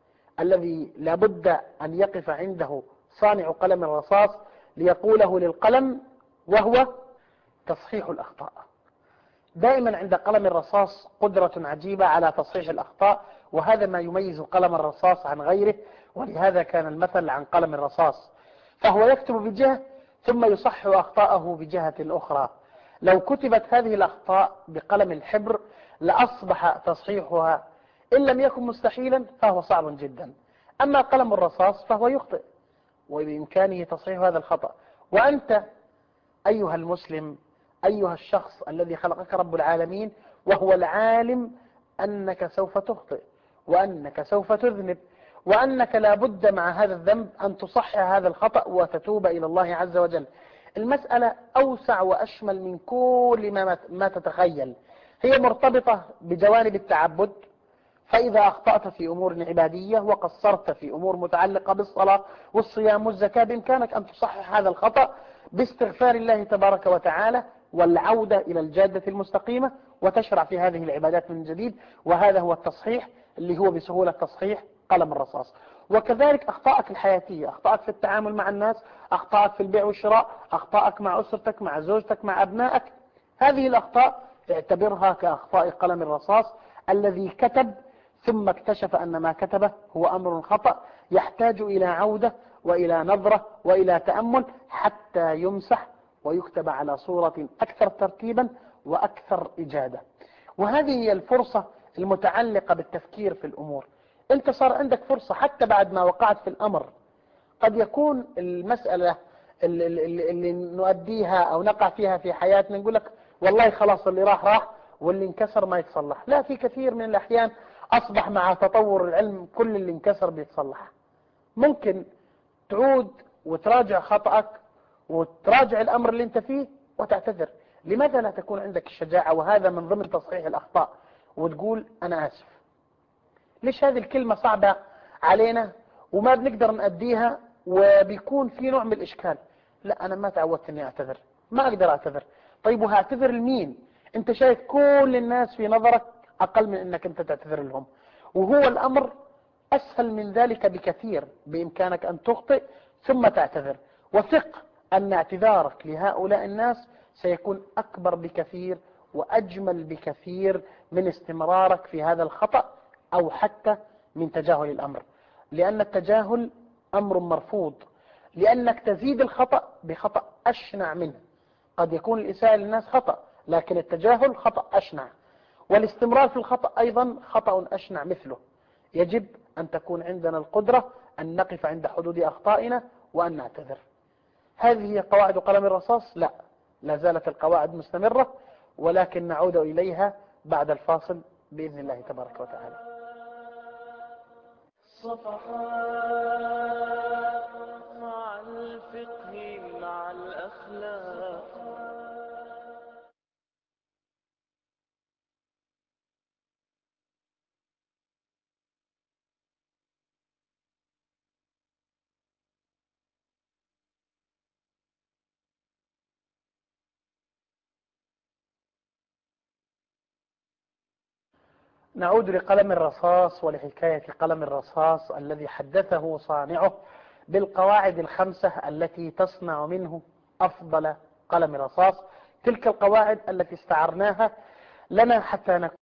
S7: الذي لابد أن يقف عنده صانع قلم الرصاص ليقوله للقلم، وهو تصحيح الأخطاء. دائما عند قلم الرصاص قدرة عجيبة على تصحيح الأخطاء، وهذا ما يميز قلم الرصاص عن غيره، ولهذا كان المثل عن قلم الرصاص. فهو يكتب بجهة ثم يصحح أخطاءه بجهة أخرى. لو كتبت هذه الأخطاء بقلم الحبر لأصبح تصحيحها إن لم يكن مستحيلا فهو صعب جدا. أما قلم الرصاص فهو يخطئ وبإمكانه تصحيح هذا الخطأ. وأنت أيها المسلم، أيها الشخص الذي خلقك رب العالمين وهو العالم أنك سوف تخطئ وأنك سوف تذنب، وأنك لا بد مع هذا الذنب أن تصحح هذا الخطأ وتتوب إلى الله عز وجل. المسألة أوسع وأشمل من كل ما, ما تتخيل. هي مرتبطة بجوانب التعبد، فإذا أخطأت في أمور عبادية وقصرت في أمور متعلقة بالصلاة والصيام والزكاة بإمكانك أن تصحح هذا الخطأ باستغفار الله تبارك وتعالى والعودة إلى الجادة المستقيمة وتشرع في هذه العبادات من جديد. وهذا هو التصحيح اللي هو بسهولة تصحيح قلم الرصاص. وكذلك أخطائك الحياتية، أخطائك في التعامل مع الناس، أخطائك في البيع والشراء، أخطائك مع أسرتك، مع زوجتك، مع أبنائك، هذه الأخطاء اعتبرها كأخطاء قلم الرصاص الذي كتب ثم اكتشف أن ما كتبه هو أمر خطأ يحتاج إلى عودة وإلى نظرة وإلى تأمل حتى يمسح ويكتب على صورة أكثر ترتيبا وأكثر إجادة. وهذه هي الفرصة المتعلقة بالتفكير في الأمور. أنت صار عندك فرصة حتى بعد ما وقعت في الأمر. قد يكون المسألة اللي, اللي, اللي نؤديها أو نقع فيها في حياتنا نقول لك والله خلاص اللي راح راح واللي انكسر ما يتصلح. لا، في كثير من الأحيان أصبح مع تطور العلم كل اللي انكسر بيتصلح. ممكن تعود وتراجع خطأك وتراجع الأمر اللي انت فيه وتعتذر. لماذا لا تكون عندك الشجاعة، وهذا من ضمن تصحيح الأخطاء، وتقول أنا آسف؟ ليش هذه الكلمة صعبة علينا وما بنقدر نأديها وبيكون في نوع من الإشكال؟ لا، أنا ما تعودت أني أعتذر، ما أقدر أعتذر. طيب وهعتذر لمين؟ أنت شايف كل الناس في نظرك أقل من أنك أنت تعتذر لهم، وهو الأمر أسهل من ذلك بكثير. بإمكانك أن تخطئ ثم تعتذر، وثق أن اعتذارك لهؤلاء الناس سيكون أكبر بكثير وأجمل بكثير من استمرارك في هذا الخطأ أو حتى من تجاهل الأمر. لأن التجاهل أمر مرفوض، لأنك تزيد الخطأ بخطأ أشنع منه. قد يكون الإساءة للناس خطأ، لكن التجاهل خطأ أشنع، والاستمرار في الخطأ أيضا خطأ أشنع مثله. يجب أن تكون عندنا القدرة أن نقف عند حدود أخطائنا وأن نعتذر. هذه هي قواعد قلم الرصاص؟ لا، لا زالت القواعد مستمرة، ولكن نعود إليها بعد الفاصل بإذن الله تبارك وتعالى.
S6: صفحات مع الفقه مع الأخلاق.
S7: نعود لقلم الرصاص ولحكاية قلم الرصاص الذي حدثه صانعه بالقواعد الخمسة التي تصنع منه أفضل قلم رصاص. تلك القواعد التي استعرناها لنا حتى